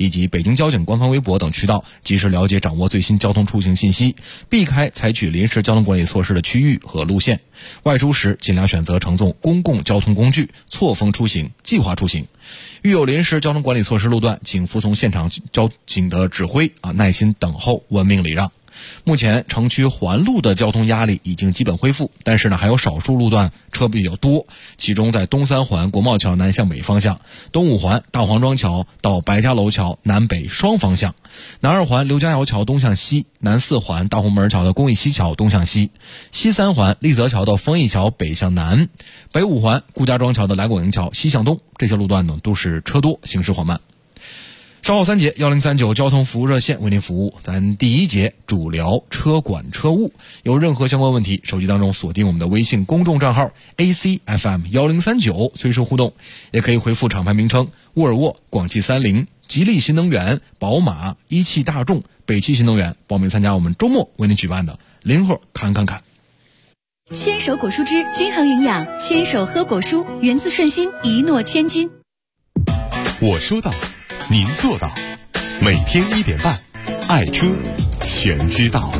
以及北京交警官方微博等渠道，及时了解掌握最新交通出行信息，避开采取临时交通管理措施的区域和路线。外出时尽量选择乘坐公共交通工具，错峰出行，计划出行。遇有临时交通管理措施路段，请服从现场交警的指挥耐心等候，文明礼让。目前城区环路的交通压力已经基本恢复，但是还有少数路段车比较多，其中在东三环国贸桥南向北方向，东五环大黄庄桥到白家楼桥南北双方向，南二环刘家窑桥东向西，南四环大红门桥的公益西桥东向西，西三环立泽桥到丰益桥北向南，北五环顾家庄桥的来果营桥西向东，这些路段呢都是车多，行驶缓慢。稍后3节1039交通服务热线为您服务。咱第一节主聊车管车务，有任何相关问题，手机当中锁定我们的微信公众账号 ACFM1039，随时互动，也可以回复厂牌名称沃尔沃、广汽30、吉利新能源、宝马、一汽大众、北汽新能源，报名参加我们周末为您举办的零号看。 牵手果蔬汁均衡营养，牵手喝果蔬，源自顺心，一诺千金。 我说到，您做到，每天1点半，爱车全知道。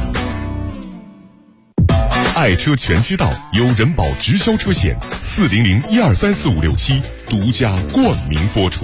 爱车全知道由人保直销车险400123456独家冠名播出。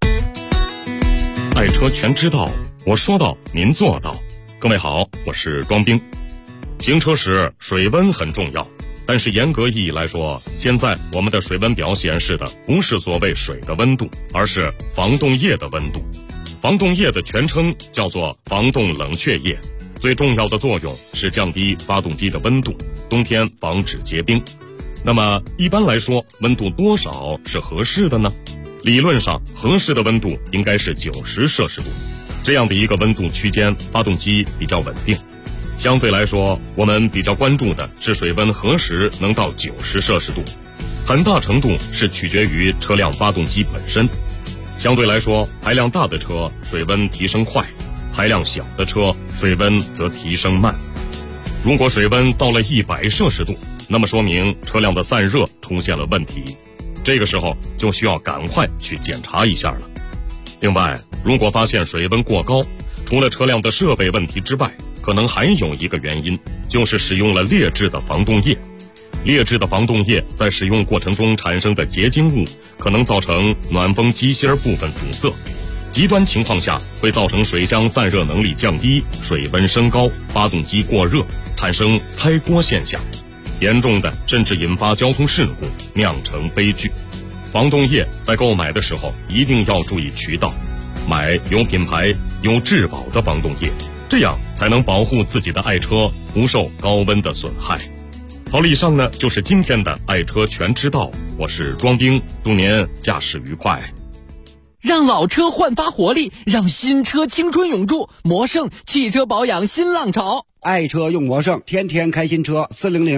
爱车全知道，我说到，您做到。各位好，我是庄兵。行车时水温很重要，但是严格意义来说，现在我们的水温表显示的不是所谓水的温度，而是防冻液的温度。防冻液的全称叫做防冻冷却液，最重要的作用是降低发动机的温度，冬天防止结冰。那么一般来说，温度多少是合适的呢？理论上合适的温度应该是90摄氏度，这样的一个温度区间，发动机比较稳定。相对来说，我们比较关注的是水温何时能到90摄氏度，很大程度是取决于车辆发动机本身。相对来说，排量大的车水温提升快，排量小的车水温则提升慢。如果水温到了100摄氏度，那么说明车辆的散热出现了问题，这个时候就需要赶快去检查一下了。另外，如果发现水温过高，除了车辆的设备问题之外，可能还有一个原因，就是使用了劣质的防冻液。劣质的防冻液在使用过程中产生的结晶物，可能造成暖风机芯部分堵塞，极端情况下会造成水箱散热能力降低，水温升高，发动机过热，产生开锅现象，严重的甚至引发交通事故，酿成悲剧。防冻液在购买的时候一定要注意渠道，买有品牌、有质保的防冻液，这样才能保护自己的爱车不受高温的损害。好了，以上呢就是今天的爱车全知道，我是庄兵，祝您驾驶愉快。 让老车焕发活力，让新车青春永驻。魔盛汽车保养新浪潮， 爱车用魔盛，天天开新车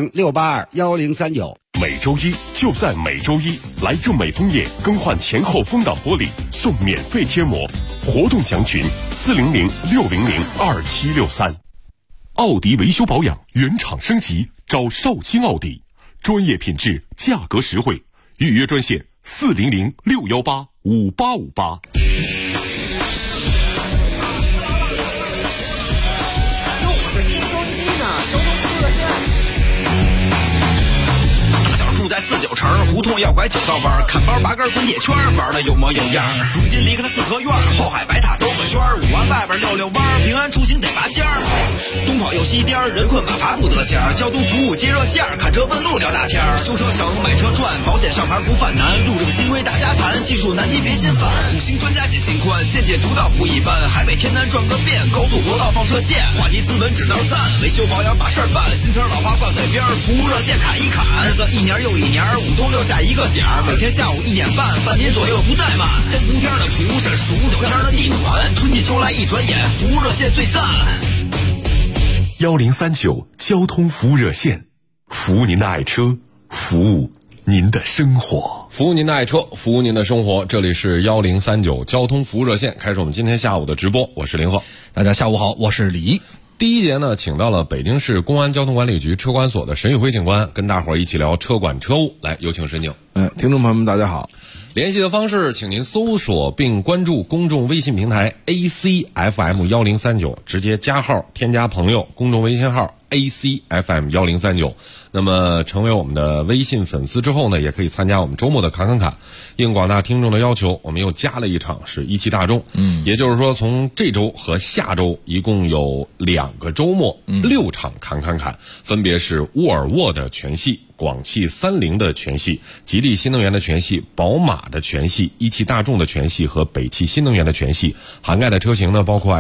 ，400-682-1039。 每周一就在每周一，来正美枫叶更换前后风挡玻璃送免费贴膜，活动详询400-600-2763。奥迪维修保养原厂升级，找绍兴奥迪，专业品质，价格实惠，预约专线400-618-5858。 在49城胡同要拐9道弯，看包拔根滚铁圈，玩的有模有样。如今离开了四合院，后海白塔兜个圈，5环外边溜溜弯，平安出行得拔尖儿。东跑又西颠，人困马乏不得闲。交通服务接热线，看车问路聊大天。修车小龙买车赚，保险上牌不犯难。路这个新规大家谈，技术难题别心烦。5星专家解心宽，见解独到不一般。海北天南转个遍，高速国道放射线。话题斯文指导赞，维修保养把事儿办。新词老话挂嘴边，服务热线砍一砍。日子一年又一年，5通6下一个点儿，每天下午1点半，半年左右不怠慢。先伏天的普审，15、9天的地暖，春季秋来一转眼，服务热线最赞。 1039交通服务热线，服务您的爱车，服务您的生活， 服务您的爱车，服务您的生活。这里是1039交通服务热线，开始我们今天下午的直播。我是林鹤， 大家下午好，我是李毅。 第一节呢，请到了北京市公安交通管理局车管所的沈宇辉警官，跟大伙儿一起聊车管车务。来，有请沈警。 听众朋友们，大家好。 联系的方式，请您搜索并关注公众微信平台 ACFM1039，直接加号添加朋友，公众微信号ACFM1039。那么成为我们的微信粉丝之后呢，也可以参加我们周末的侃侃侃。应广大听众的要求，我们又加了一场是一汽大众。也就是说从这周和下周一共有2个周末，6场侃侃侃，分别是沃尔沃的全系、广汽30的全系、吉利新能源的全系、宝马的全系、一汽大众的全系和北汽新能源的全系。涵盖的车型呢，包括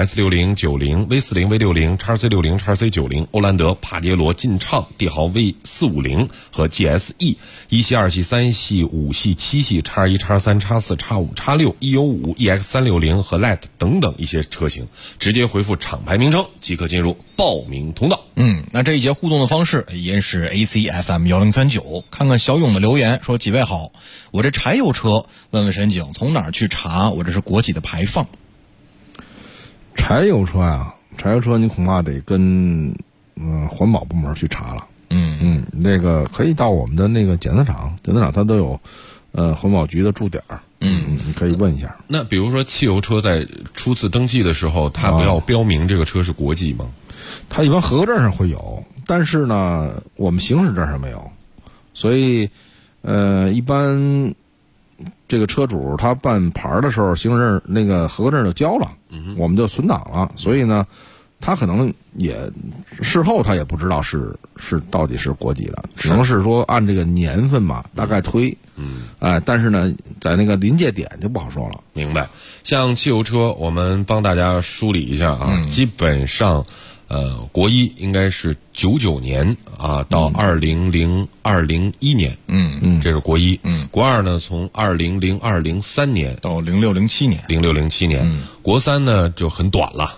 S60、90、V40、V60、XC60、XC90、欧蓝德、帕杰罗、劲畅、帝豪 V450 和 GSE， 1系、2系、3系、5系、7系、X1、X3、X4、X5、X6、EU5、EX360 和 Lite 等等一些车型，直接回复厂牌名称即可进入报名通道。 那这一节互动的方式依然是 ACFM1039。看看小勇的留言说：几位好，我这柴油车问问沈景，从哪儿去查我这是国几的排放？ 柴油车呀，柴油车你恐怕得跟环保部门去查了。那个可以到我们的那个检测厂它都有环保局的驻点。你可以问一下。 那比如说汽油车在初次登记的时候，它不要标明这个车是国际吗？ 它一般合格证上会有，但是呢，我们行驶证上没有，所以一般这个车主他办牌的时候，行驶证那个合格证就交了，我们就存档了，所以呢，他可能也事后他也不知道是到底是国际的，只能是说按这个年份吧，大概推。但是呢，在那个临界点就不好说了。 明白。像汽油车，我们帮大家梳理一下啊，基本上，国一应该是99年啊到2001年，这是国一。国二呢，从2002、03年到06、07年， 国三呢就很短了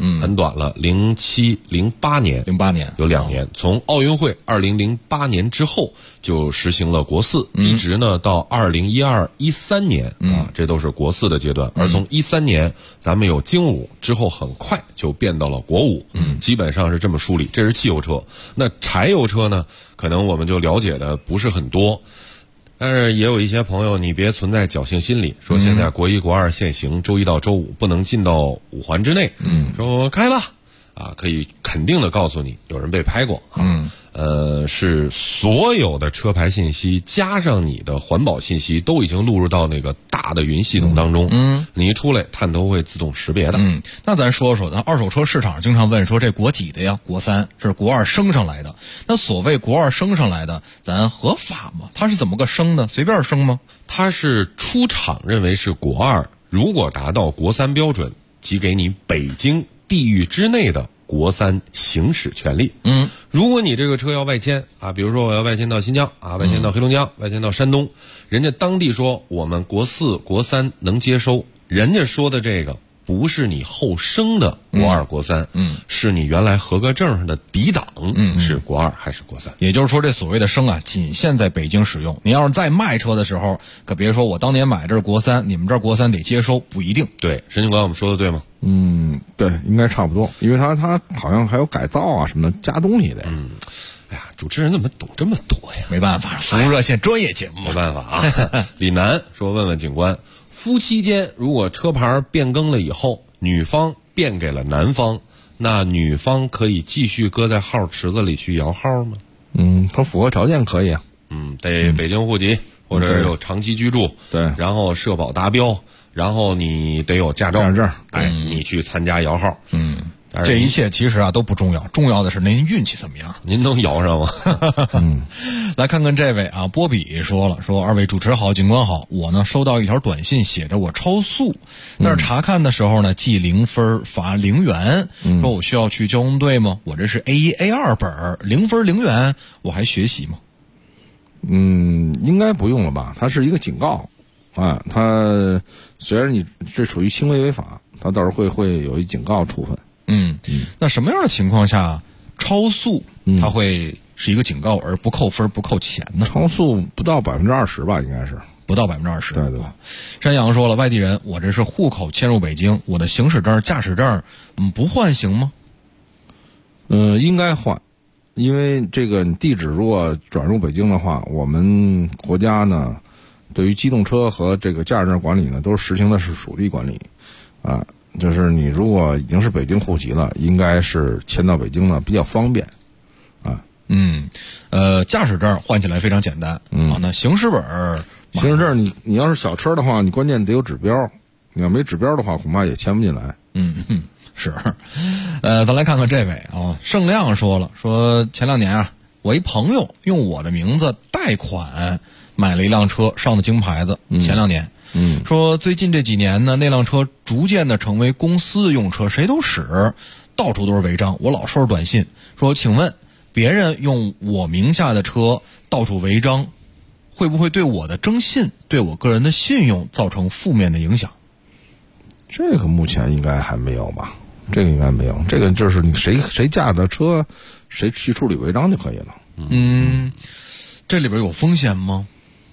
，07、08年有2年。从奥运会2008年之后就实行了国四，一直呢到2012、13年啊，这都是国四的阶段。而从13年咱们有京五之后，很快就变到了国五，基本上是这么梳理。这是汽油车。那柴油车呢，可能我们就了解的不是很多，但是也有一些朋友，你别存在侥幸心理，说现在国一、国二限行，周一到周五不能进到5环之内，说开了啊，可以肯定的告诉你，有人被拍过啊。是所有的车牌信息加上你的环保信息都已经录入到那个大的云系统当中。你一出来，探头会自动识别的。 那咱说说，咱二手车市场经常问说这国几的呀？国三，这是国二升上来的。那所谓国二升上来的，咱合法吗？它是怎么个升的？随便升吗？ 它是出厂认为是国二，如果达到国三标准，即给你北京地域之内的国三行驶权利。如果你这个车要外迁啊，比如说我要外迁到新疆啊，外迁到黑龙江，外迁到山东，人家当地说我们国四、国三能接收，人家说的这个不是你后升的国二、国三，是你原来合格证上的底档，是国二还是国三？ 也就是说，这所谓的升啊，仅限在北京使用。你要是在卖车的时候，可别说我当年买这是国三，你们这儿国三得接收，不一定。 对，沈警官，我们说的对吗？ 对，应该差不多，因为它好像还有改造啊什么的，加东西的。 哎呀，主持人怎么懂这么多呀？ 没办法，服务热线专业节目， 没办法啊。李楠说：“问问警官，夫妻间如果车牌变更了以后，女方变给了男方，那女方可以继续搁在号池子里去摇号吗？” 他符合条件可以啊。 得北京户籍或者有长期居住， 对， 然后社保达标，然后你得有驾照证，你去参加摇号。 这一切其实啊都不重要，重要的是您运气怎么样。 您能摇上吗？ 来看看这位啊，波比说了，说二位主持好，警官好，我呢收到一条短信，写着我超速，但是查看的时候呢记0分罚0元，说我需要去交通队吗？我这是 A1 A2 本，0分0元，我还学习吗？ 应该不用了吧？它是一个警告啊，它虽然你这属于轻微违法，它到时候会有一警告处分。 那什么样的情况下超速它会是一个警告而不扣分不扣钱呢？ 超速不到20%吧，应该是不到20%。 对。 山羊说了，外地人，我这是户口迁入北京，我的行驶证、驾驶证，不换行吗？ 应该换，因为这个地址如果转入北京的话，我们国家呢对于机动车和这个驾驶证管理呢，都实行的是属地管理，啊，就是你如果已经是北京户籍了，应该是迁到北京呢比较方便，啊。 驾驶证换起来非常简单，啊，那行驶本， 行驶证你要是小车的话，你关键得有指标，你要没指标的话，恐怕也迁不进来。 是，咱来看看这位啊，盛亮说了，说前2年啊，我一朋友用我的名字贷款买了一辆车，上的京牌子，前2年。说最近这几年呢，那辆车逐渐的成为公司用车，谁都使，到处都是违章。我老收着短信说，请问别人用我名下的车到处违章，会不会对我的征信、对我个人的信用造成负面的影响？ 这个目前应该还没有吧？这个应该没有，这个就是你谁驾着车，谁去处理违章就可以了。 这里边有风险吗？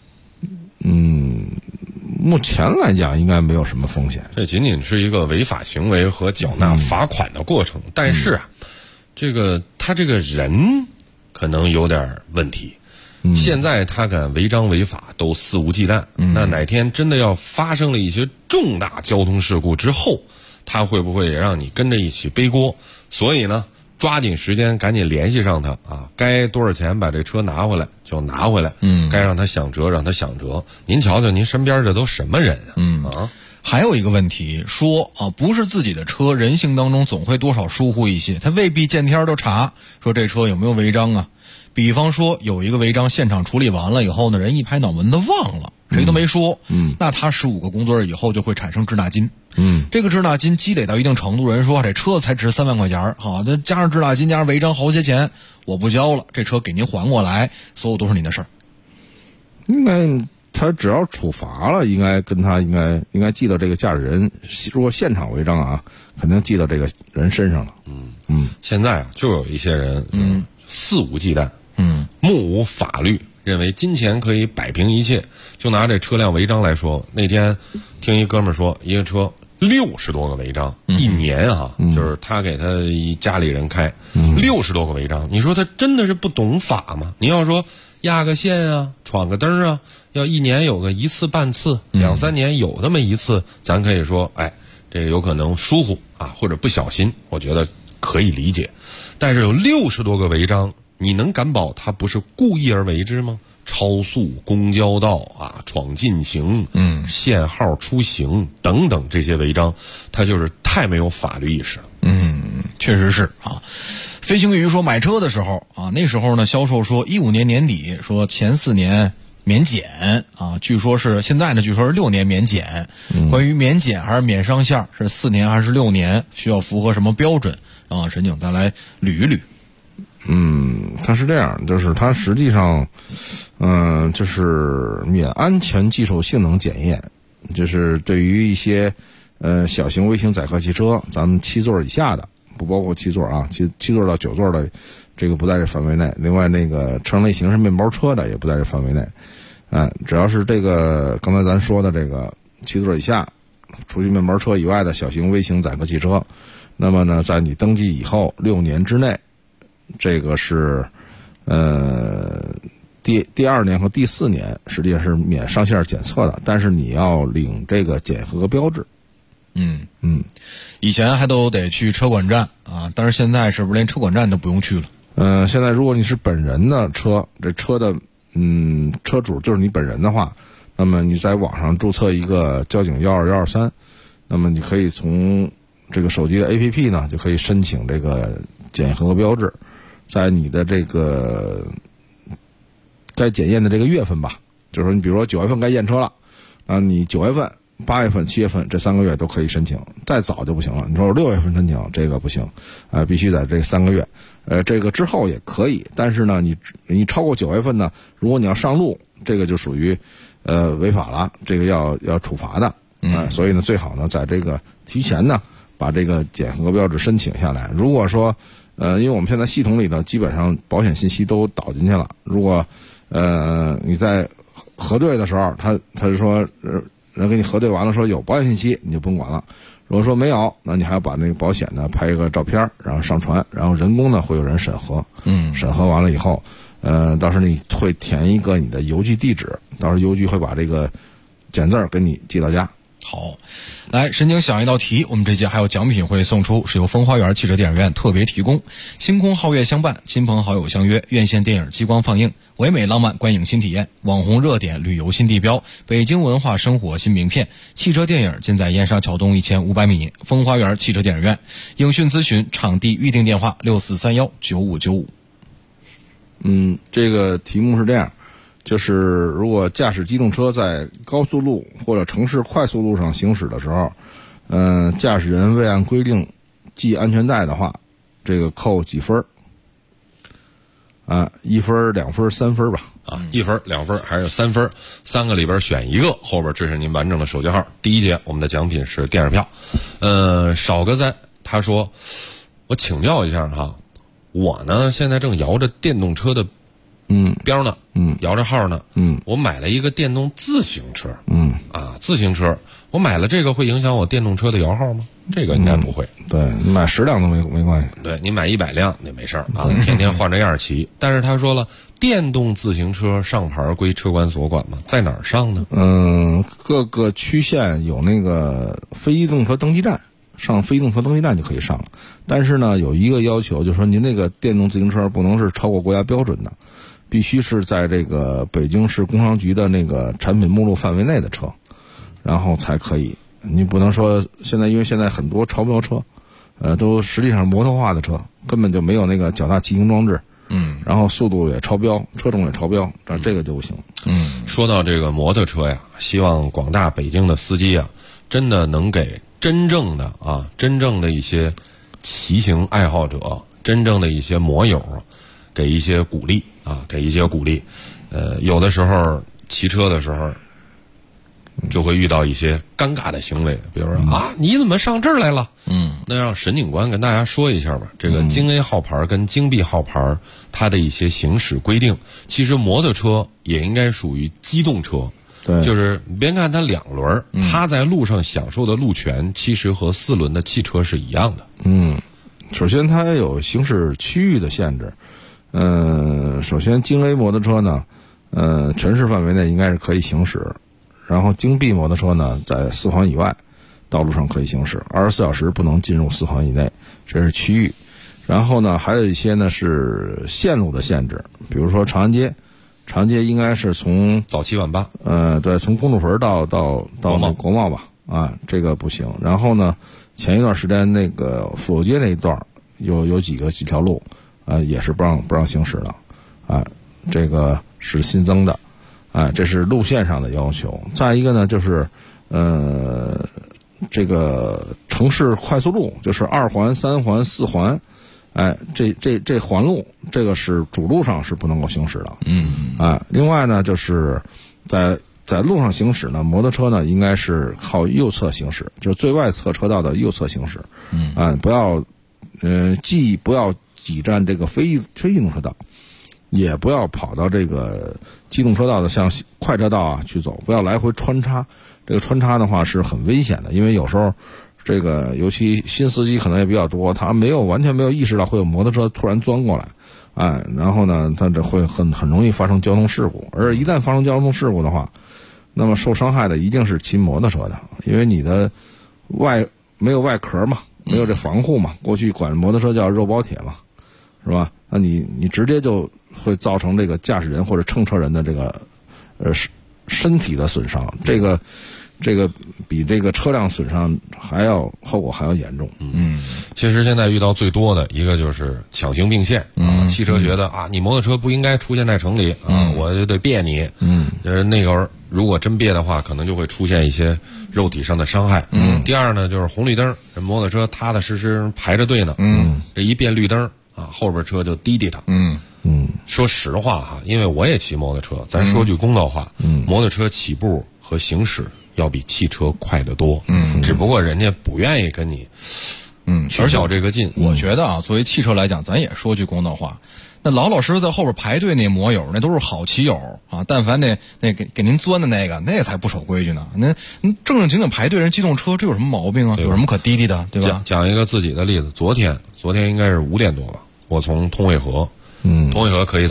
目前来讲应该没有什么风险。 这仅仅是一个违法行为和缴纳罚款的过程，但是啊，他这个人可能有点问题。现在他敢违章违法都肆无忌惮，那哪天真的要发生了一些重大交通事故之后，他会不会也让你跟着一起背锅？所以呢，抓紧时间赶紧联系上他啊！该多少钱把这车拿回来就拿回来，该让他享辙让他享辙。您瞧瞧，您身边这都什么人啊？ 还有一个问题说啊，不是自己的车，人性当中总会多少疏忽一些，他未必见天都查说这车有没有违章啊。比方说有一个违章现场处理完了以后呢，人一拍脑门子忘了，谁都没说，那他15个工作日以后就会产生滞纳金。这个滞纳金积累到一定程度，人说这车才值3万块钱，好，那加上滞纳金加上违章好些钱，我不交了，这车给您还过来，所有都是您的事儿。 应该他只要处罚了，应该跟他应该记到这个驾驶人，如果现场违章啊，肯定记到这个人身上了。 现在啊，就有一些人肆无忌惮，目无法律，认为金钱可以摆平一切。就拿这车辆违章来说，那天听一哥们儿说，一个车60多个违章，一年啊，就是他给他一家里人开，60多个违章。你说他真的是不懂法吗？你要说压个线啊，闯个灯啊，要1年有个1次半次，2、3年有那么1次，咱可以说，哎，这个有可能疏忽啊，或者不小心，我觉得可以理解。但是有60多个违章，你能敢保他不是故意而为之吗？超速、公交道啊、闯禁行、限号出行等等这些违章，他就是太没有法律意识了。 确实是啊。飞行鱼说买车的时候啊，那时候呢销售说15年年底说前4年免检啊，据说是现在呢据说是6年免检。关于免检还是免上线，是4年还是6年，需要符合什么标准啊？沈警再来捋一捋。 它是这样，就是它实际上，就是免安全技术性能检验，就是对于一些小型微型载客汽车，咱们7座以下的，不包括7座啊，7座到9座的，这个不在这范围内。另外那个车辆类型是面包车的，也不在这范围内。只要是这个刚才咱说的这个7座以下，除去面包车以外的小型微型载客汽车，那么呢，在你登记以后6年之内。这个是，第2年和第4年实际上是免上线检测的，但是你要领这个检核标志。 以前还都得去车管站啊，但是现在是不是连车管站都不用去了？ 现在如果你是本人的车，这车的车主就是你本人的话，那么你在网上注册一个交警12123，那么你可以从这个手机的 APP 呢就可以申请这个检核标志。在你的这个该检验的这个月份吧，就是说你比如说9月份该验车了，你9月份、8月份、7月份这3个月都可以申请，再早就不行了。你说我6月份申请这个不行，必须在这3个月，这个之后也可以，但是呢，你超过9月份呢，如果你要上路，这个就属于违法了，这个要处罚的。所以呢，最好呢在这个提前呢把这个检核标志申请下来。如果说因为我们现在系统里呢，基本上保险信息都导进去了。如果你在核对的时候，他是说人给你核对完了说有保险信息，你就不用管了。如果说没有，那你还要把那个保险呢拍一个照片，然后上传，然后人工呢会有人审核。审核完了以后， 到时候你会填一个你的邮寄地址，到时候邮局会把这个简字给你寄到家。 好，来，神经想一道题，我们这节还有奖品会送出，是由风花园汽车电影院特别提供。星空皓月相伴，亲朋好友相约，院线电影激光放映，唯美浪漫观影新体验，网红热点旅游新地标，北京文化生活新名片。汽车电影尽在燕莎桥东1500米，风花园汽车电影院。影讯咨询场地预订电话64319595。 这个题目是这样。就是如果驾驶机动车在高速路或者城市快速路上行驶的时候，驾驶人未按规定系安全带的话，这个扣几分？1分、2分、3分吧。 1分、2分还是3分？3个里边选一个，后边这是您完整的手机号。第一节我们的奖品是电影票。少个赞他说，我请教一下哈，我呢现在正摇着电动车的标呢，摇着号呢，我买了一个电动自行车，自行车，我买了这个会影响我电动车的摇号吗？这个应该不会。 对，你买10辆都没关系。 对，你买100辆那没事儿啊，天天换着样骑。但是他说了，电动自行车上牌归车管所管吗？在哪儿上呢？ 各个区县有那个非机动车登记站。上非机动车登记站就可以上了，但是呢，有一个要求，就是说您那个电动自行车不能是超过国家标准的，必须是在这个北京市工商局的那个产品目录范围内的车，然后才可以。你不能说因为现在很多超标车，都实际上摩托化的车，根本就没有那个脚踏骑行装置，然后速度也超标，车重也超标，这个就不行。 说到这个摩托车呀，希望广大北京的司机啊，真的能给真正的一些骑行爱好者，真正的一些摩友，给一些鼓励啊，给一些鼓励。有的时候骑车的时候，就会遇到一些尴尬的行为，比如说你怎么上这儿来了？那让沈警官跟大家说一下吧。这个京 A 号牌跟京 B 号牌，它的一些行驶规定，其实摩托车也应该属于机动车。 对， 就是别看它2轮，它在路上享受的路权，其实和4轮的汽车是一样的。 首先它有行驶区域的限制。首先京 A 摩托车呢，全市范围内应该是可以行驶，然后京 B 摩托车呢，在4环以外道路上可以行驶，24小时不能进入4环以内，这是区域。然后呢，还有一些呢是线路的限制，比如说长安街应该是从早7晚8， 对，从公主坟到那国贸吧，这个不行。然后呢，前一段时间那个府右街那一段有几条路，也是不让行驶的，这个是新增的，这是路线上的要求。再一个呢，就是这个城市快速路，就是2环、3环、4环。这环路，这个是主路上是不能够行驶的。另外呢，就是在路上行驶呢，摩托车呢应该是靠右侧行驶，就是最外侧车道的右侧行驶。不要既不要挤占这个非机动车道，也不要跑到这个机动车道的像快车道去走，不要来回穿插。这个穿插的话是很危险的，因为有时候。这个尤其新司机可能也比较多，他完全没有意识到会有摩托车突然钻过来，然后呢，他这会很容易发生交通事故。而一旦发生交通事故的话，那么受伤害的一定是骑摩托车的，因为你的没有外壳嘛，没有这防护嘛，过去管摩托车叫肉包铁嘛，是吧？那你直接就会造成这个驾驶人或者乘车人的这个身体的损伤，这个比这个车辆损伤后果还要严重。 其实现在遇到最多的一个就是抢行并线汽车觉得你摩托车不应该出现在城里我就得别你。那个如果真别的话，可能就会出现一些肉体上的伤害。第二呢，就是红绿灯，摩托车踏踏实实排着队呢。这一变绿灯后边车就滴滴他。说实话因为我也骑摩托车，咱说句公道话，摩托车起步和行驶要比汽车快得多，只不过人家不愿意跟你，去较这个劲。 我觉得作为汽车来讲，咱也说句公道话，那老实实在后边排队那摩友，那都是好骑友但凡那给您钻的那个才不守规矩呢。那正经排队人机动车，这有什么毛病啊？有什么可滴滴的，对吧？ 讲一个自己的例子，昨天应该是5点多吧，我从通惠河，通惠河可以走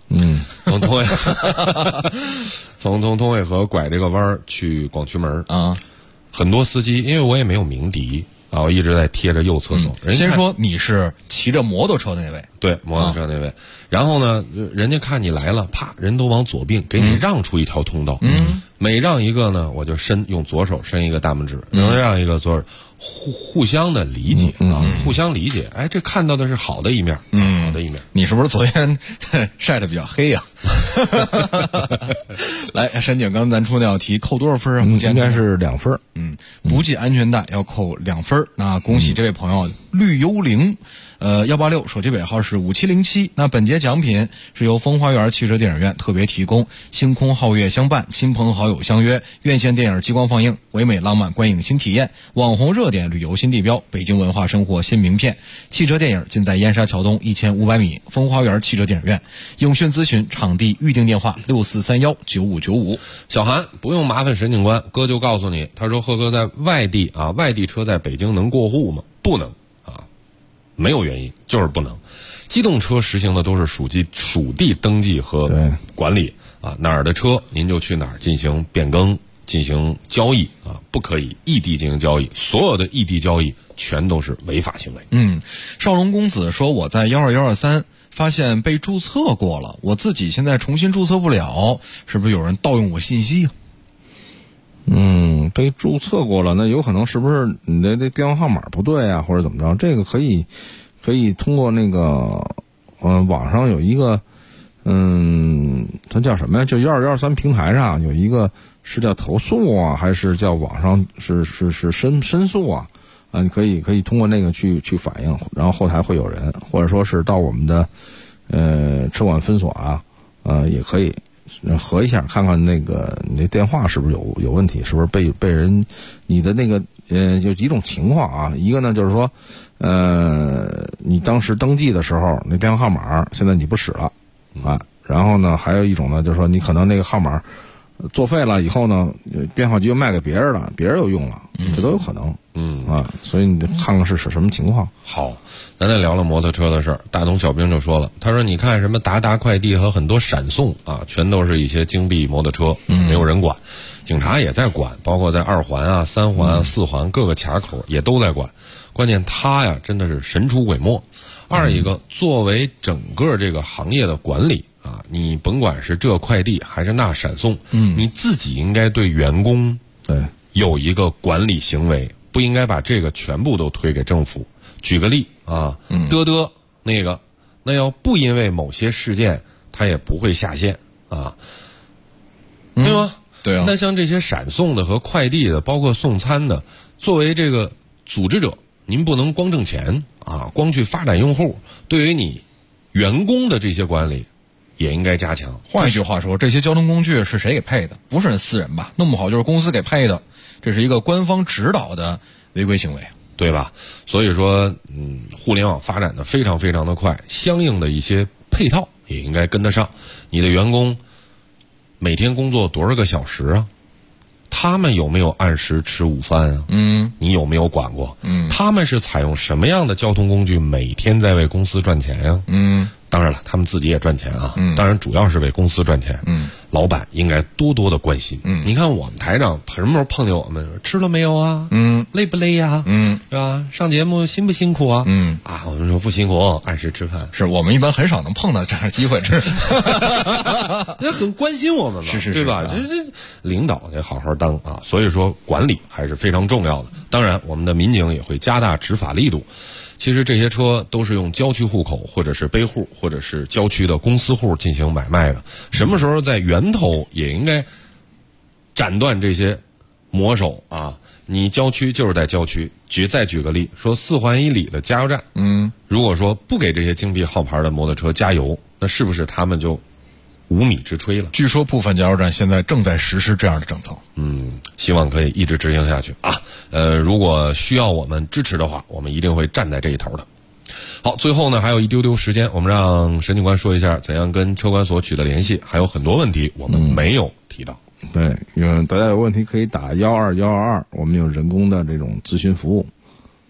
从通渭从通渭河拐这个弯儿去广渠门啊，很多司机因为我也没有鸣笛啊，我一直在贴着右侧走。 先说你是骑着摩托车那位， 对，摩托车那位。然后呢，人家看你来了，啪，人都往左并，给你让出一条通道。每让一个呢，我就用左手伸一个大拇指，能让一个左手。互相的理解啊，互相理解。哎，这看到的是好的一面，好的一面。 你是不是昨天晒得比较黑呀？来，沈警，刚才咱出那道题扣多少分啊？ 应该是2分。 不系安全带要扣2分。那恭喜这位朋友绿幽灵，186手机尾号是5707。那本节奖品是由风花园汽车电影院特别提供，星空皓月相伴，亲朋好友相约，院线电影激光放映，唯美浪漫观影新体验，网红热点旅游新地标，北京文化生活新名片。汽车电影尽在燕莎桥东1500米风花园汽车电影院。影讯咨询场地预订电话64319595。 小韩，不用麻烦沈警官，哥就告诉你，他说贺哥在外地啊，外地车在北京能过户吗？不能啊，没有原因，就是不能。机动车实行的都是属地登记和管理啊，哪儿的车您就去哪儿进行变更、进行交易啊，不可以异地进行交易，所有的异地交易全都是违法行为。 少龙公子说我在12123发现被注册过了，我自己现在重新注册不了，是不是有人盗用我信息？ 被注册过了，那有可能是不是你的这电话号码不对啊，或者怎么着？这个可以通过那个网上有一个它叫什么呀？就12123平台上有一个是叫投诉啊，还是叫网上是申诉啊？你可以通过那个去反映，然后后台会有人，或者说是到我们的车管分所啊，也可以核一下，看看那个你那电话是不是有问题，是不是被人你的那个有几种情况啊？一个呢就是说你当时登记的时候那电话号码现在你不使了啊，然后呢还有一种呢就是说你可能那个号码作废了以后呢，电话机又卖给别人了，别人又用了，这都有可能。所以你得看看是什么情况。 好，咱再聊聊摩托车的事儿。大同小兵就说了，他说你看什么达快递和很多闪送啊，全都是一些京 B 摩托车，没有人管，警察也在管，包括在2环啊、3环啊、4环各个卡口也都在管。关键他呀真的是神出鬼没。二一个，作为整个这个行业的管理啊，你甭管是这快递还是那闪送，你自己应该对员工有一个管理行为，不应该把这个全部都推给政府。举个例啊，那要不因为某些事件，他也不会下线啊，对吗？ 对啊。 那像这些闪送的和快递的，包括送餐的，作为这个组织者，您不能光挣钱啊，光去发展用户，对于你员工的这些管理也应该加强。 换一句话说，这些交通工具是谁给配的？不是人私人吧？弄不好就是公司给配的，这是一个官方指导的违规行为， 对吧？所以说，互联网发展的非常非常的快，相应的一些配套也应该跟得上。你的员工每天工作多少个小时啊？他们有没有按时吃午饭啊？你有没有管过？他们是采用什么样的交通工具每天在为公司赚钱呀？当然了，他们自己也赚钱啊。当然主要是为公司赚钱。老板应该多多的关心。你看我们台长什么时候碰见我们，吃了没有啊？累不累呀？是吧？上节目辛不辛苦啊？我们说不辛苦，按时吃饭。 是我们一般很少能碰到这样的机会， 这很关心我们嘛， 是对吧？这领导得好好当啊。所以说管理还是非常重要的。当然，我们的民警也会加大执法力度。其实这些车都是用郊区户口或者是背户或者是郊区的公司户进行买卖的，什么时候在源头也应该斩断这些魔手啊！你郊区就是在郊区，再举个例，说4环以里的加油站，如果说不给这些京 B 号牌的摩托车加油，那是不是他们就无米之炊了？ 据说部分加油站现在正在实施这样的政策。 希望可以一直执行下去啊。如果需要我们支持的话，我们一定会站在这一头的。好，最后呢还有一丢丢时间，我们让沈警官说一下怎样跟车管所取得联系，还有很多问题我们没有提到。 对，大家有问题可以打12122，我们有人工的这种咨询服务。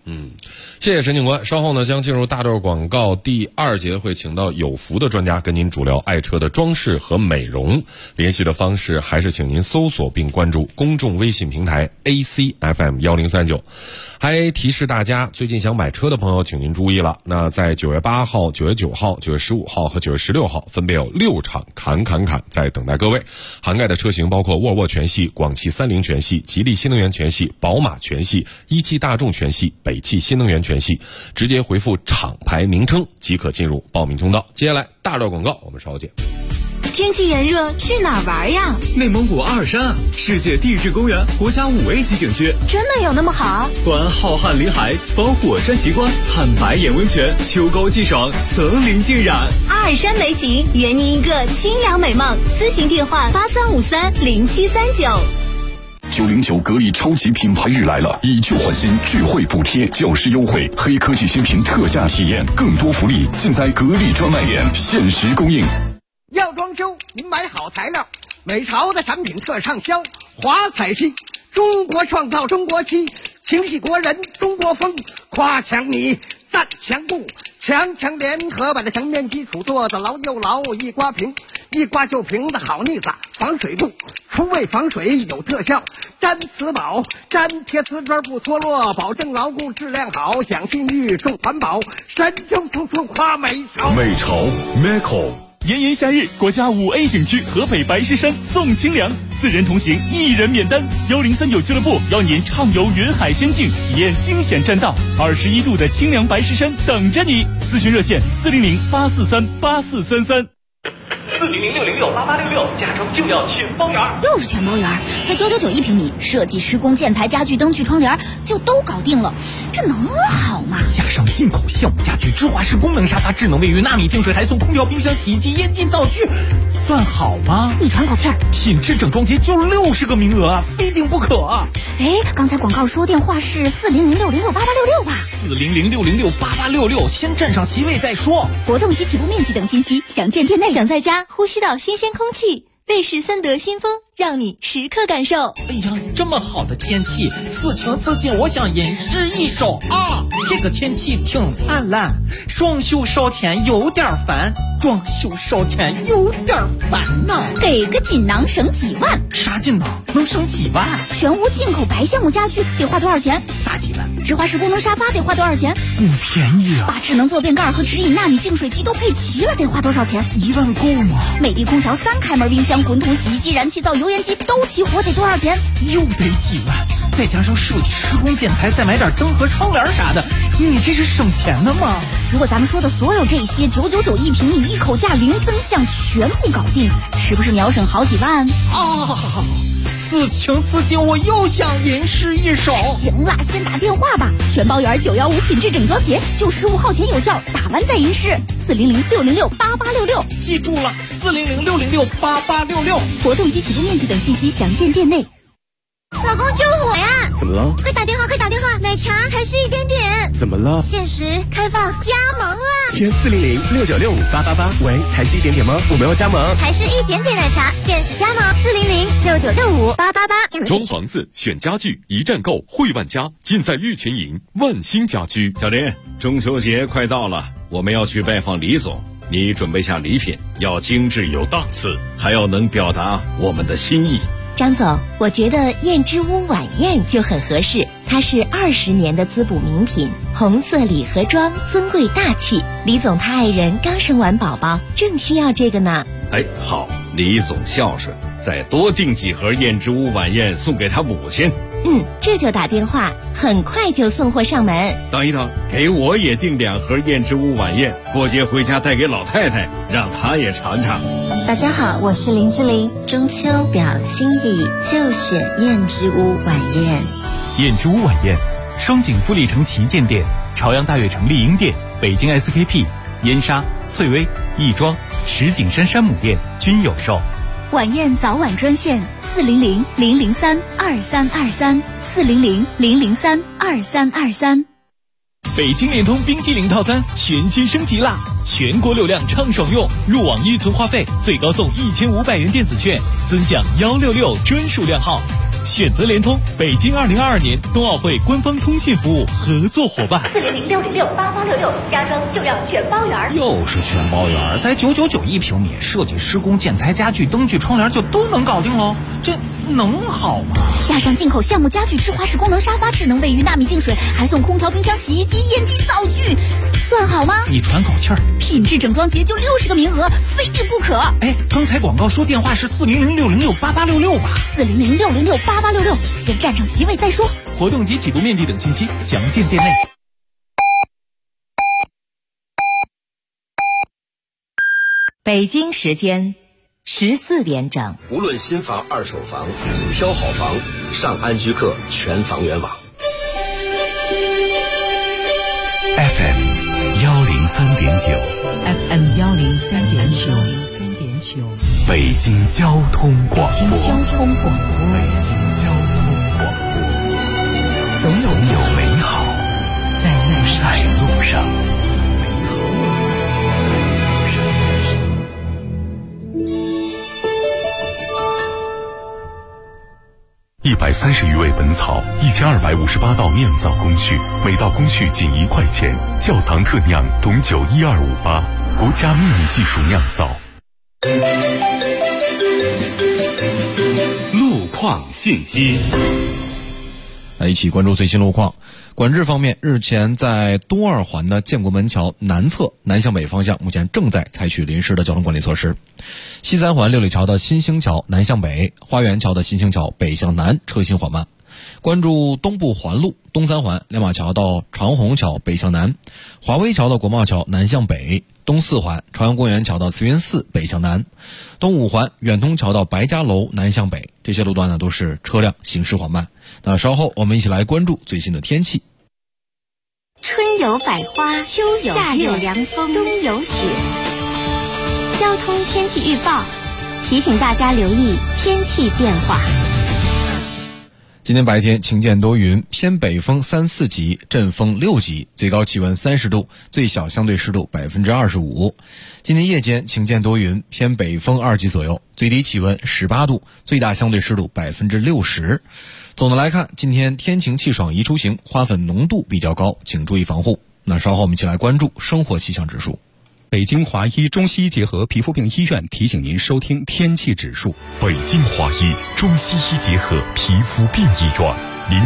谢谢沈警官。稍后呢，将进入大段广告第2节，会请到有福的专家跟您主聊爱车的装饰和美容。联系的方式还是请您搜索并关注公众微信平台 ACFM1039。还提示大家，最近想买车的朋友，请您注意了。那在9月8号、9月9号、9月15号和9月16号，分别有6场侃在等待各位，涵盖的车型包括沃尔沃全系、广汽30全系、吉利新能源全系、宝马全系、一汽大众全系、北汽新能源全系，直接回复厂牌名称即可进入报名通道。接下来大段广告，我们稍后见。 天气炎热，去哪儿玩呀？ 内蒙古阿尔山啊，世界地质公园国家5A 级景区， 真的有那么好？ 观浩瀚林海，访火山奇观，看白眼温泉，秋高气爽，层林尽染。 阿尔山美景，圆您一个清凉美梦。咨询电话83530739。 909格力超级品牌日来了，以旧换新，聚会补贴，教师优惠，黑科技新品特价体验，更多福利尽在格力专卖店，限时供应。 要装修，您买好材料，美潮的产品特畅销，华彩漆，中国创造中国漆，情系国人中国风，夸墙你赞墙布，强联合把这墙面基础做得牢又牢，一刮平，一刮就平的好腻子，防水布，除味防水有特效，粘瓷宝，粘贴瓷砖不脱落，保证牢固质量好，讲信誉重环保，神州处处夸美潮。 美潮 Meco。 炎炎夏日，国家5A 景区合肥白石山送清凉，4人同行1人免单。1039俱乐部邀您畅游云海仙境，体验惊险栈道，21度的清凉白石山等着你。咨询热线400-843-8433。 400-606-8866，驾车就要全包圆。 又是全包圆，才999一平米，设计、施工、建材、家具、灯具、窗帘就都搞定了，这能好吗？ 加上进口项目家具、芝华士功能沙发、智能卫浴、纳米净水台、送空调、冰箱、洗衣机、烟巾、灶具，算好吗？ 你喘口气儿， 品质整装节就60个名额啊，非订不可啊！ 哎，刚才广告说电话是400-606-8866吧 ？400-606-8866，先占上席位再说。 活动及起步面积等信息，详见店内。想在家呼吸到新鲜空气，卫士森德新风，让你时刻感受。 哎呀，这么好的天气，此情此景，我想吟诗一首啊！这个天气挺灿烂，装修烧钱有点烦，装修烧钱有点烦呐。 给个锦囊省几万？ 啥锦囊能省几万？ 全屋进口白橡木家具得花多少钱？ 大几万。 芝华士功能沙发得花多少钱？ 不便宜啊。 把智能坐便盖和直饮纳米净水机都配齐了，得花多少钱 ？1万够吗？ 美的空调、3开门冰箱、滚筒洗衣机、燃气灶、油烟机都齐活，得多少钱？ 又得几万，再加上设计、施工、建材，再买点灯和窗帘啥的，你这是省钱的吗？ 如果咱们说的所有这些999一平米，一口价零增项全部搞定，是不是秒省好几万？ 此情此景，我又想吟诗一首。 行了，先打电话吧，全包圆915品质整装节，就15号前有效，打完再吟诗。400-606-8866， 记住了，400-606-8866。 活动及起步面积等信息详见店内。 老公救火呀！ 怎么了？ 快打电话，快打电话！奶茶还是一点点。 怎么了？ 限时开放加盟了。 填400-696-5888。喂，还是一点点吗？我们要加盟。 还是一点点奶茶，限时加盟400-6965-888。 装房子选家具，一站购汇万家，尽在玉泉营万兴家居。 小林，中秋节快到了，我们要去拜访李总，你准备下礼品，要精致有档次，还要能表达我们的心意。 张总，我觉得燕之屋晚宴就很合适，它是20年的滋补名品，红色礼盒装，尊贵大气。李总他爱人刚生完宝宝，正需要这个呢。 哎，好，李总孝顺，再多订几盒燕之屋晚宴送给他母亲。 这就打电话，很快就送货上门。 等一等，给我也订2盒燕之屋晚宴，过节回家带给老太太，让她也尝尝。 大家好，我是林志玲，中秋表心意就选燕之屋晚宴。 燕之屋晚宴，双井富力城旗舰店、朝阳大悦城丽婴店、北京 SKP、燕莎、翠微、亦庄、石景山山姆店均有售。 晚宴早晚专线400-003-2323 400-003-2323。 北京联通冰激凌套餐全新升级啦！全国流量畅爽用，入网预存话费最高送1500元电子券，尊享166专属量号。 选择联通，北京2022年冬奥会官方通信服务合作伙伴。 400-606-8866，家装就要全包圆。 又是全包圆，才991平米，设计、施工、建材、家具、灯具、窗帘就都能搞定喽，这能好吗？ 加上进口项目家具、智华式功能沙发、智能卫浴、纳米净水，还送空调、冰箱、洗衣机、烟机、灶具，算好吗？ 你喘口气儿， 品质整装节就60个名额，非订不可。 哎，刚才广告说电话是400-606-8866吧 400-606-8866，先占上席位再说。 活动及起步面积等信息详见店内。 北京时间14点整。 无论新房、二手房，挑好房上安居客全房源网。 FM 103.9 FM 103.9， 北京交通广播。 北京交通广播。 总有美好在路上。130余味本草，1258道酿造工序，每道工序仅1块钱。窖藏特酿董酒12588，国家秘密技术酿造。 路况信息。 来一起关注最新路况。管制方面，日前在东二环的建国门桥南侧南向北方向，目前正在采取临时的交通管理措施。西三环六里桥的新兴桥南向北，花园桥的新兴桥北向南车行缓慢。关注东部环路东三环亮马桥到长虹桥北向南，华威桥到国贸桥南向北，东四环朝阳公园桥到慈云寺北向南，东五环远通桥到白家楼南向北，这些路段呢都是车辆行驶缓慢。那稍后我们一起来关注最新的天气。 春有百花，秋有夏有凉风，冬有雪。交通天气预报提醒大家留意天气变化。 今天白天晴间多云，偏北风3、4级，阵风6级，最高气温30度，最小相对湿度25%。今天夜间晴间多云，偏北风2级左右，最低气温18度，最大相对湿度60%。总的来看，今天天晴气爽宜出行，花粉浓度比较高，请注意防护。那稍后我们一起来关注生活气象指数。 北京华医中西医结合皮肤病医院提醒您收听天气指数。 北京华医中西医结合皮肤病医院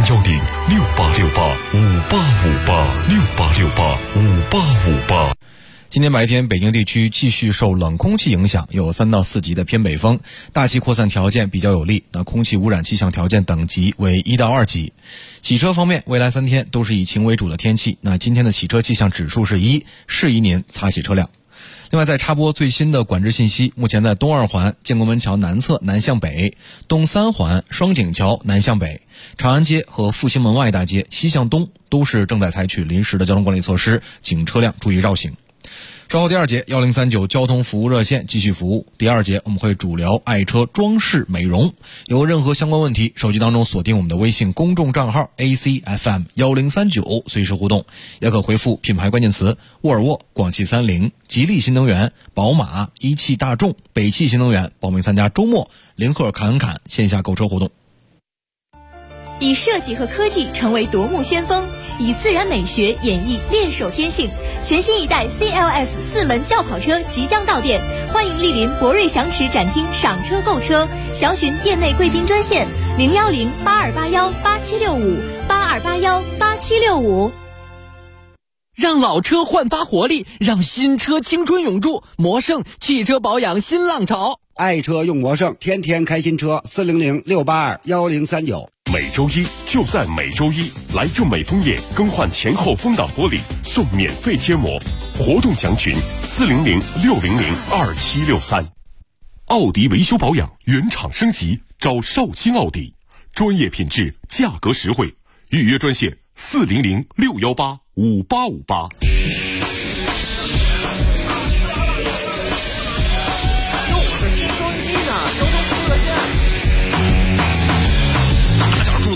，010-6868-5858，6868-5858。 今天白天，北京地区继续受冷空气影响，有3到4级的偏北风，大气扩散条件比较有利，那空气污染气象条件等级为1到2级。洗车方面，未来3天都是以晴为主的天气，那今天的洗车气象指数是1，适宜您擦洗车辆。另外，再插播最新的管制信息，目前在东二环建国门桥南侧南向北，东三环双井桥南向北，长安街和复兴门外大街西向东都是正在采取临时的交通管理措施，请车辆注意绕行。稍后第二节1039交通服务热线继续服务。第二节我们会主聊爱车装饰美容，有任何相关问题，手机当中锁定我们的微信公众账号 ACFM1039，随时互动，也可回复品牌关键词沃尔沃、广汽30、吉利新能源、宝马、一汽大众、北汽新能源，报名参加周末林克侃侃线下购车活动。 以设计和科技成为夺目先锋，以自然美学演绎练手天性。全新一代 CLS 4门轿跑车即将到店，欢迎莅临博瑞祥驰展厅赏车购车，详询店内贵宾专线010-8281-8765，8281-8765。 让老车焕发活力，让新车青春永驻。魔盛汽车保养新浪潮， 爱车用魔盛，天天开新车，400-682-1039。 每周一就在每周一，来正美枫叶更换前后风挡玻璃送免费贴膜，活动详询400-600-2763。奥迪维修保养原厂升级，找绍兴奥迪，专业品质，价格实惠，预约专线400-618-5858。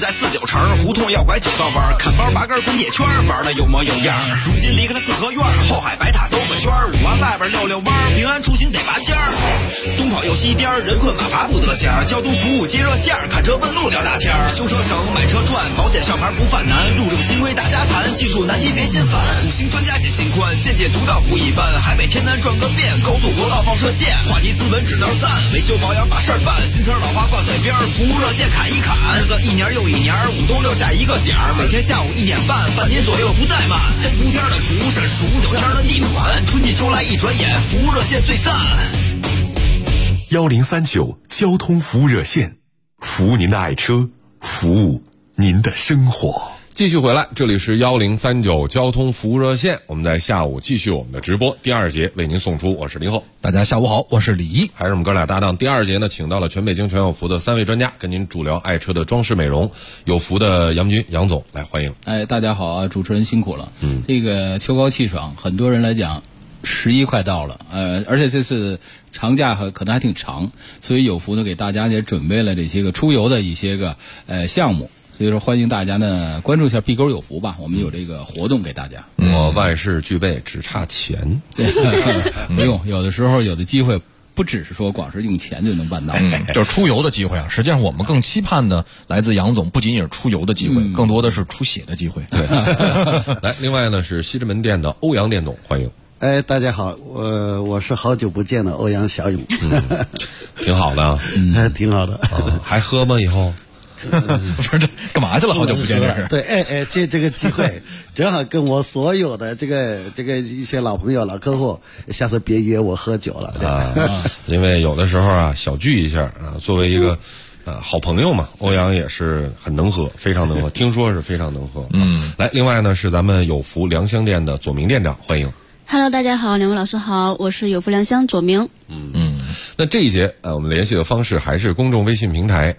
在49城，胡同要拐9道弯，看包拔根滚铁圈，玩的有模有样。如今离开了四合院，后海白塔兜个圈，5环外边溜溜弯，平安出行得拔尖儿。东跑又西颠，人困马乏不得闲，交通服务接热线，看车问路聊大天，修车省买车赚，保险上牌不犯难，路正新规大家谈，技术难题别心烦，五星专家解心宽，见解独到不一般，海北天南转个遍，高速国道放射线，话题斯文指道赞，维修保养把事儿办，新车老花挂嘴边，服务热线砍一砍，日子一年又一年，5冬6夏一个点儿，每天下午1点半，半年左右不怠慢，3伏天的服务是数9天的地暖，春季秋来一转眼，服务热线最赞。 1039交通服务热线，服务您的爱车，服务您的生活。 继续回来，这里是1039交通服务热线，我们在下午继续我们的直播，第2节为您送出，我是林厚。 大家下午好，我是李一， 还是我们哥俩搭档。第2节呢，请到了全北京全有福的3位专家，跟您主聊爱车的装饰美容。有福的杨军杨总来欢迎。 大家好啊，主持人辛苦了。这个秋高气爽，很多人来讲11快到了，而且这次长假可能还挺长，所以有福呢给大家也准备了这些个出游的一些个项目。所以说，欢迎大家呢关注一下碧沟有福吧，我们有这个活动给大家。 我万事俱备，只差钱。 不用，有的时候有的机会不只是说光是用钱就能办到， 就是出游的机会啊。实际上，我们更期盼的来自杨总，不仅仅是出游的机会，更多的是出血的机会。 对，来，另外呢是西直门店的欧阳店总，欢迎。 大家好，我是好久不见的欧阳小勇， 挺好的， 挺好的， 还喝吗？以后？ 不是这干嘛去了？好久不见这是。 对，借这个机会，正好跟我所有的这个一些老朋友、老客户，下次别约我喝酒了因为有的时候啊，小聚一下啊，作为一个好朋友嘛，欧阳也是很能喝，非常能喝，听说是非常能喝。来，另外呢是咱们有福良乡店的左明店长，欢迎。 Hello， 大家好，两位老师好，我是有福良乡左明。 那这一节我们联系的方式还是公众微信平台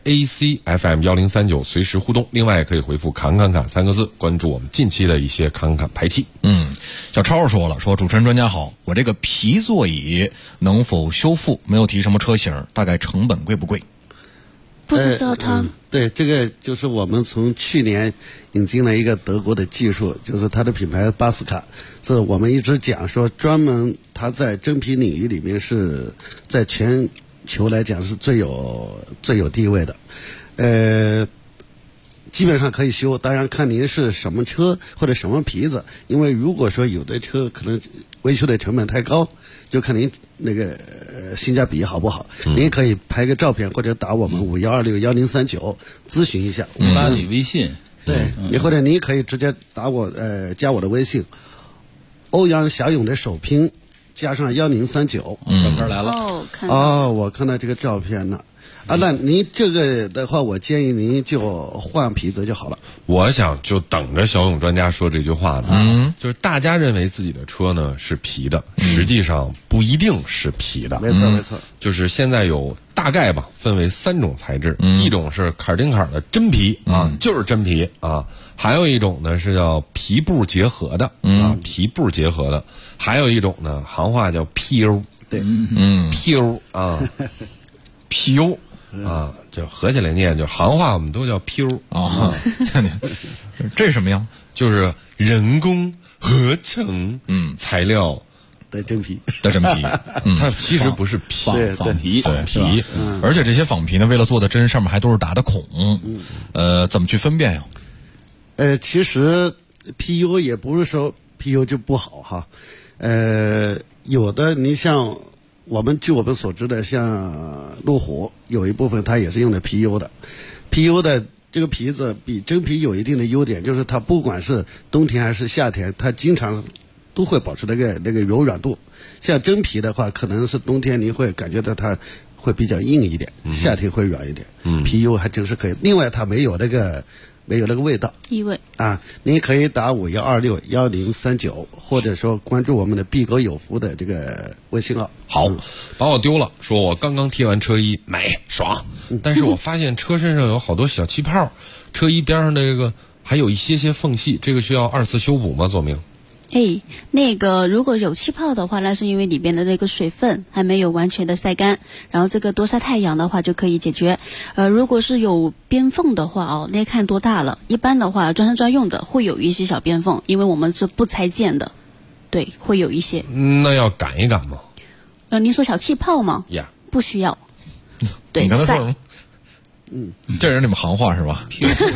ACFM1039随时互动，另外也可以回复侃侃侃3个字，关注我们近期的一些侃侃排气。 小超说了，说主持人专家好，我这个皮座椅能否修复？没有提什么车型，大概成本贵不贵？ 不知道他对，这个就是我们从去年引进了一个德国的技术，就是它的品牌巴斯卡，是我们一直讲说专门它在真皮领域里面是在全球来讲是最有地位的。基本上可以修，当然看您是什么车或者什么皮子，因为如果说有的车可能维修的成本太高，就看您那个性价比好不好。您可以拍个照片或者打我们51261039咨询一下， 我发你微信。 对，或者您可以直接打我加我的微信，欧阳小勇的首拼加上1039。 照片来了。 我看到这个照片了。那您这个的话，我建议您就换皮子就好了。 我想就等着小勇专家说这句话呢。就是大家认为自己的车呢是皮的，实际上不一定是皮的。 没错。 就是现在有大概吧，分为3种材质，一种是坎丁坎的真皮啊，就是真皮啊；还有一种呢是叫皮布结合的皮布结合的；还有一种呢，行话叫 PU， 对 ，PU 啊，PU。就合起来念，就行话我们都叫 PU 啊。 这是什么呀？ 就是人工合成材料的真皮它其实不是皮， 仿皮。 而且这些仿皮呢，为了做的真，上面还都是打的孔。怎么去分辨呀？ 其实 PU 也不是说 PU 就不好哈。有的你像据我们所知的，像路虎有一部分它也是用的 PU 的。PU 的这个皮子比真皮有一定的优点，就是它不管是冬天还是夏天，它经常都会保持那个柔软度。像真皮的话，可能是冬天你会感觉到它会比较硬一点，夏天会软一点。PU 还真是可以。另外它没有那个味道， 异味啊！您可以打51261039，或者说关注我们的碧沟有福的这个微信号。 好，把我丢了，说我刚刚贴完车衣，美爽，但是我发现车身上有好多小气泡，车衣边上的这个还有一些缝隙，这个需要2次修补吗？左明？ 那个如果有气泡的话，那是因为里边的那个水分还没有完全的晒干，然后这个多晒太阳的话就可以解决。如果是有边缝的话那看多大了。一般的话，专车专用的会有一些小边缝，因为我们是不拆件的，对，会有一些。 那要赶一赶吗？ 您说小气泡吗？ 呀， 不需要。对， 你刚才说什么？这是你们行话是吧？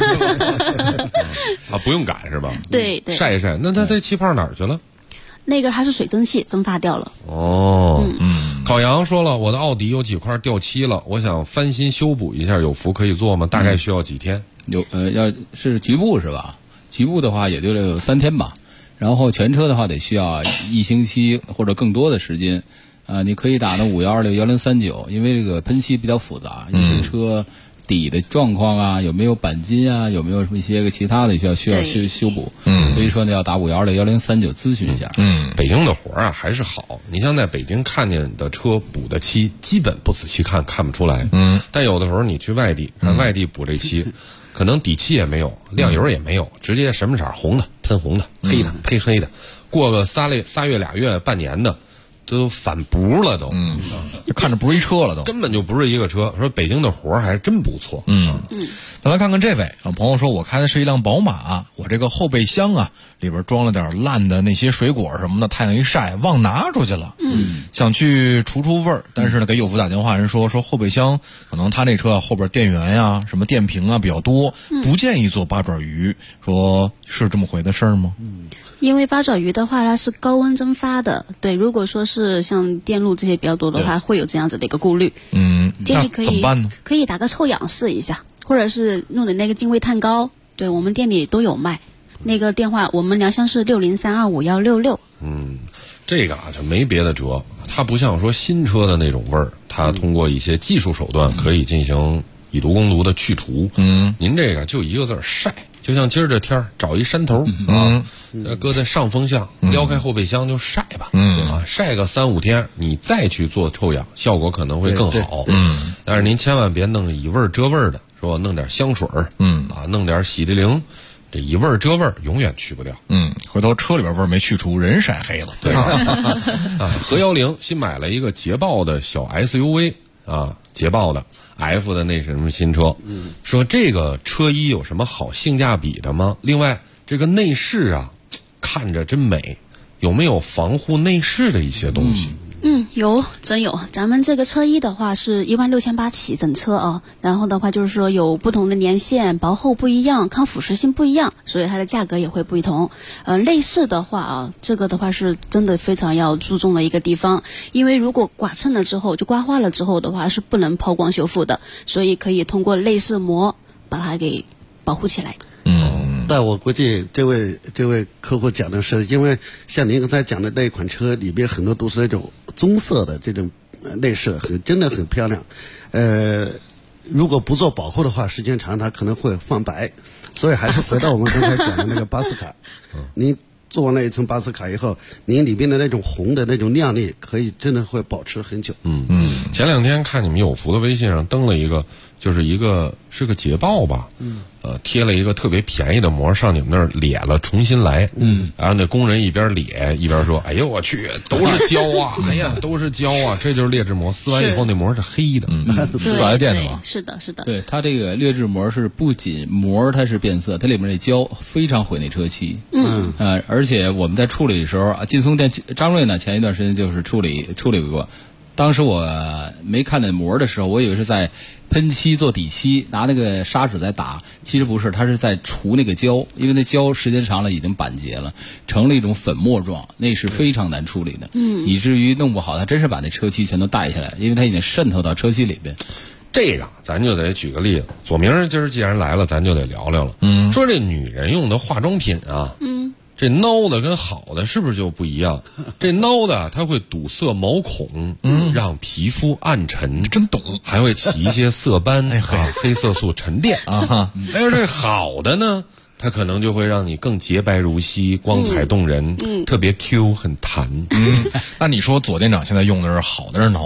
不用赶是吧？ 对对。 晒一晒，那它这气泡哪儿去了？ 那个它是水蒸气蒸发掉了。 烤羊说了，我的奥迪有几块掉漆了，我想翻新修补一下，有福可以做吗？大概需要几天？ 要是局部是吧？局部的话也就3天吧，然后全车的话得需要1星期或者更多的时间。你可以打那512-1039，因为这个喷漆比较复杂，有些车底的状况啊，有没有钣金啊，有没有什么一些个其他的需要修补。所以说呢，要打512-1039咨询一下。 北京的活啊还是好，你像在北京看见的车补的漆，基本不仔细看不出来。但有的时候你去外地，看外地补这漆，可能底漆也没有，亮油也没有，直接什么色红的喷红的，黑的配黑的，过个3月2月半年的。这都反补了都， 就看着不是一车了都， 根本就不是一个车。说北京的活儿还真不错。 咱来看看这位朋友说，我开的是一辆宝马，我这个后备箱啊里边装了点烂的那些水果什么的，太阳一晒忘拿出去了。想去除味儿，但是呢给有福打电话，人说后备箱可能他那车后边电源呀、什么电瓶啊比较多，不建议做八爪鱼，说是这么回的事儿吗？ 因为八爪鱼的话，它是高温蒸发的，对。如果说是像电路这些比较多的话，会有这样子的一个顾虑。建议可以怎么办呢？ 可以打个臭氧试一下，或者是用的那个净微碳膏，对我们店里都有卖。那个电话我们良乡是60325166。 这个就没别的辙，它不像说新车的那种味儿，它通过一些技术手段可以进行以毒攻毒的去除。您这个就一个字晒。就像今儿这天找一山头搁在上风向，撩开后备箱就晒吧，晒个3-5天，你再去做臭氧，效果可能会更好。但是您千万别弄以味遮味的，说弄点香水弄点洗涤灵，这以味遮味永远去不掉。 回头车里边味没去除，人晒黑了。对何10新买了一个捷豹的小 SUV 捷豹的。F 的那是什么新车？说这个车衣有什么好性价比的吗？另外，这个内饰啊，看着真美，有没有防护内饰的一些东西？ 有，真有。咱们这个车衣的话是16800起整车然后的话就是说有不同的年限，薄厚不一样，抗腐蚀性不一样，所以它的价格也会不同。内饰的话这个的话是真的非常要注重的一个地方，因为如果刮蹭了之后，就刮花了之后的话是不能抛光修复的，所以可以通过内饰膜把它给保护起来。 但我估计这位客户讲的是，因为像您刚才讲的那一款车里边很多都是那种棕色的这种内饰，真的很漂亮。如果不做保护的话，时间长它可能会泛白。所以还是回到我们刚才讲的那个巴斯卡，您做完了一层巴斯卡以后，您里边的那种红的那种亮丽，可以真的会保持很久。 前2天看你们有福的微信上登了一个，就是是个捷豹吧，贴了一个特别便宜的膜上你们那儿咧了重新来，然后那工人一边咧一边说：“哎呦我去，都是胶啊！哎呀，都是胶啊！这就是劣质膜，撕完以后那膜是黑的 ，4S店的嘛。” 是的，是的。 对，它这个劣质膜是不仅膜它是变色，它里面的胶非常毁那车漆。而且我们在处理的时候劲松店张瑞呢，前一段时间就是处理过。当时我没看那膜的时候，我以为是在喷漆做底漆，拿那个砂纸在打，其实不是，它是在除那个胶，因为那胶时间长了已经板结了，成了一种粉末状，那是非常难处理的，以至于弄不好，它真是把那车漆全都带下来，因为它已经渗透到车漆里边。 这个咱就得举个例子，左明今儿既然来了，咱就得聊聊了。说这女人用的化妆品啊，这孬的跟好的是不是就不一样？这孬的它会堵塞毛孔，让皮肤暗沉， 真懂， 还会起一些色斑黑色素沉淀还有这好的呢，它可能就会让你更洁白如昔，光彩动人，特别 Q 很弹。 那你说左店长现在用的是好的是孬的？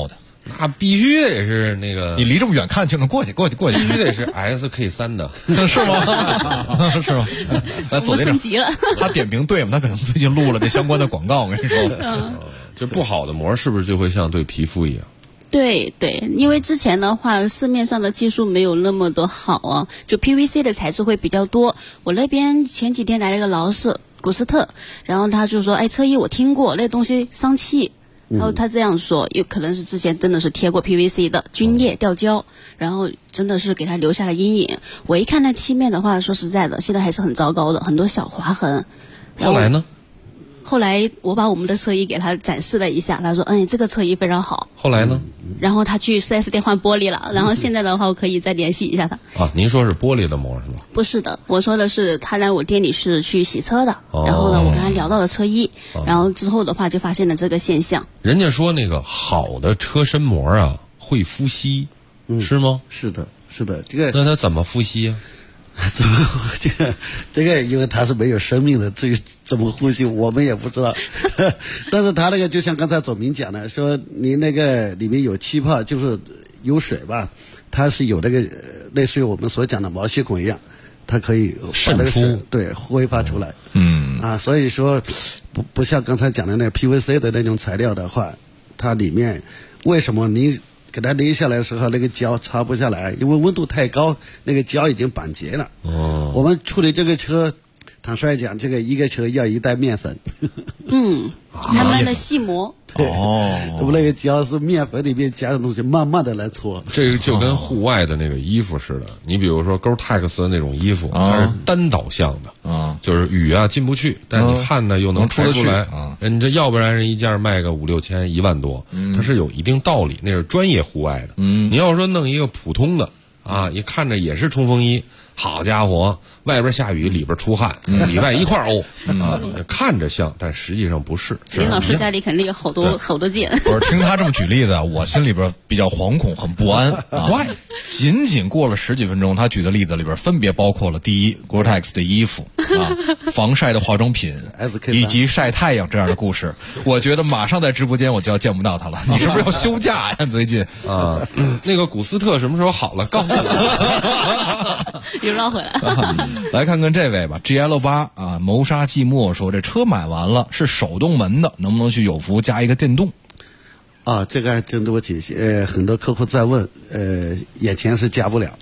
那必须得是那个， 你离这么远看就能过去， 必须得是 SK3 的， 是吗？是吗？来， 我升级了。 他点评对吗？他可能最近录了这相关的广告，我跟你说。 就不好的膜是不是就会像对皮肤一样？ 对，因为之前的话，市面上的技术没有那么的好啊，就 PVC 的材质会比较多。我那边前几天来了一个劳斯古斯特，然后他就说，哎，车衣我听过，那东西伤气。然后他这样说，有可能是之前真的是贴过 PVC 的皲裂掉胶，然后真的是给他留下了阴影。我一看那漆面的话，说实在的，现在还是很糟糕的，很多小划痕。 后来呢？ 后来我把我们的车衣给他展示了一下，他说：“这个车衣非常好。” 后来呢？ 然后他去 4S 店换玻璃了，然后现在的话我可以再联系一下他。 啊，您说是玻璃的膜是吧？ 不是的，我说的是他来我店里是去洗车的，然后呢，我跟他聊到了车衣，然后之后的话就发现了这个现象。 人家说那个好的车身膜啊会呼吸，是吗？ 是的，这个那它怎么呼吸啊？ 这个，因为它是没有生命的，至于怎么呼吸，我们也不知道。但是它那个就像刚才左明讲的，说你那个里面有气泡，就是有水吧，它是有那个类似于我们所讲的毛细孔一样，它可以把那个水挥发出来。所以说不像刚才讲的那 PVC 的那种材料的话，它里面为什么你给它捏下来的时候，那个胶擦不下来，因为温度太高，那个胶已经板结了。我们处理这个车，坦率讲，这个一个车要1袋面粉。 慢慢的细磨。 我们那个胶是面粉里面加的东西，慢慢的来搓。 这个就跟户外的那个衣服似的，你比如说 Gore-Tex 的那种衣服，它是单导向的，就是雨啊进不去，但是你汗呢又能出得来。你这要不然人一件卖个5、6千，1万多，它是有一定道理，那是专业户外的。你要说弄一个普通的啊，一看着也是冲锋衣。好家伙，外边下雨，里边出汗，里外一块沤啊！看着像，但实际上不是。 林老师家里肯定有好多件。 不是，听他这么举例子啊，我心里边比较惶恐，很不安啊。仅过了10几分钟，他举的例子里边分别包括了第一 Gore-Tex 的衣服啊，防晒的化妆品，以及晒太阳这样的故事。我觉得马上在直播间我就要见不到他了。你是不是要休假呀？最近啊，那个古斯特什么时候好了？告诉我。 又绕回来。 来看看这位吧 ，GL8 啊，谋杀寂寞说这车买完了是手动门的，能不能去有福加一个电动？ 这个还真多起，很多客户在问，眼前是加不了。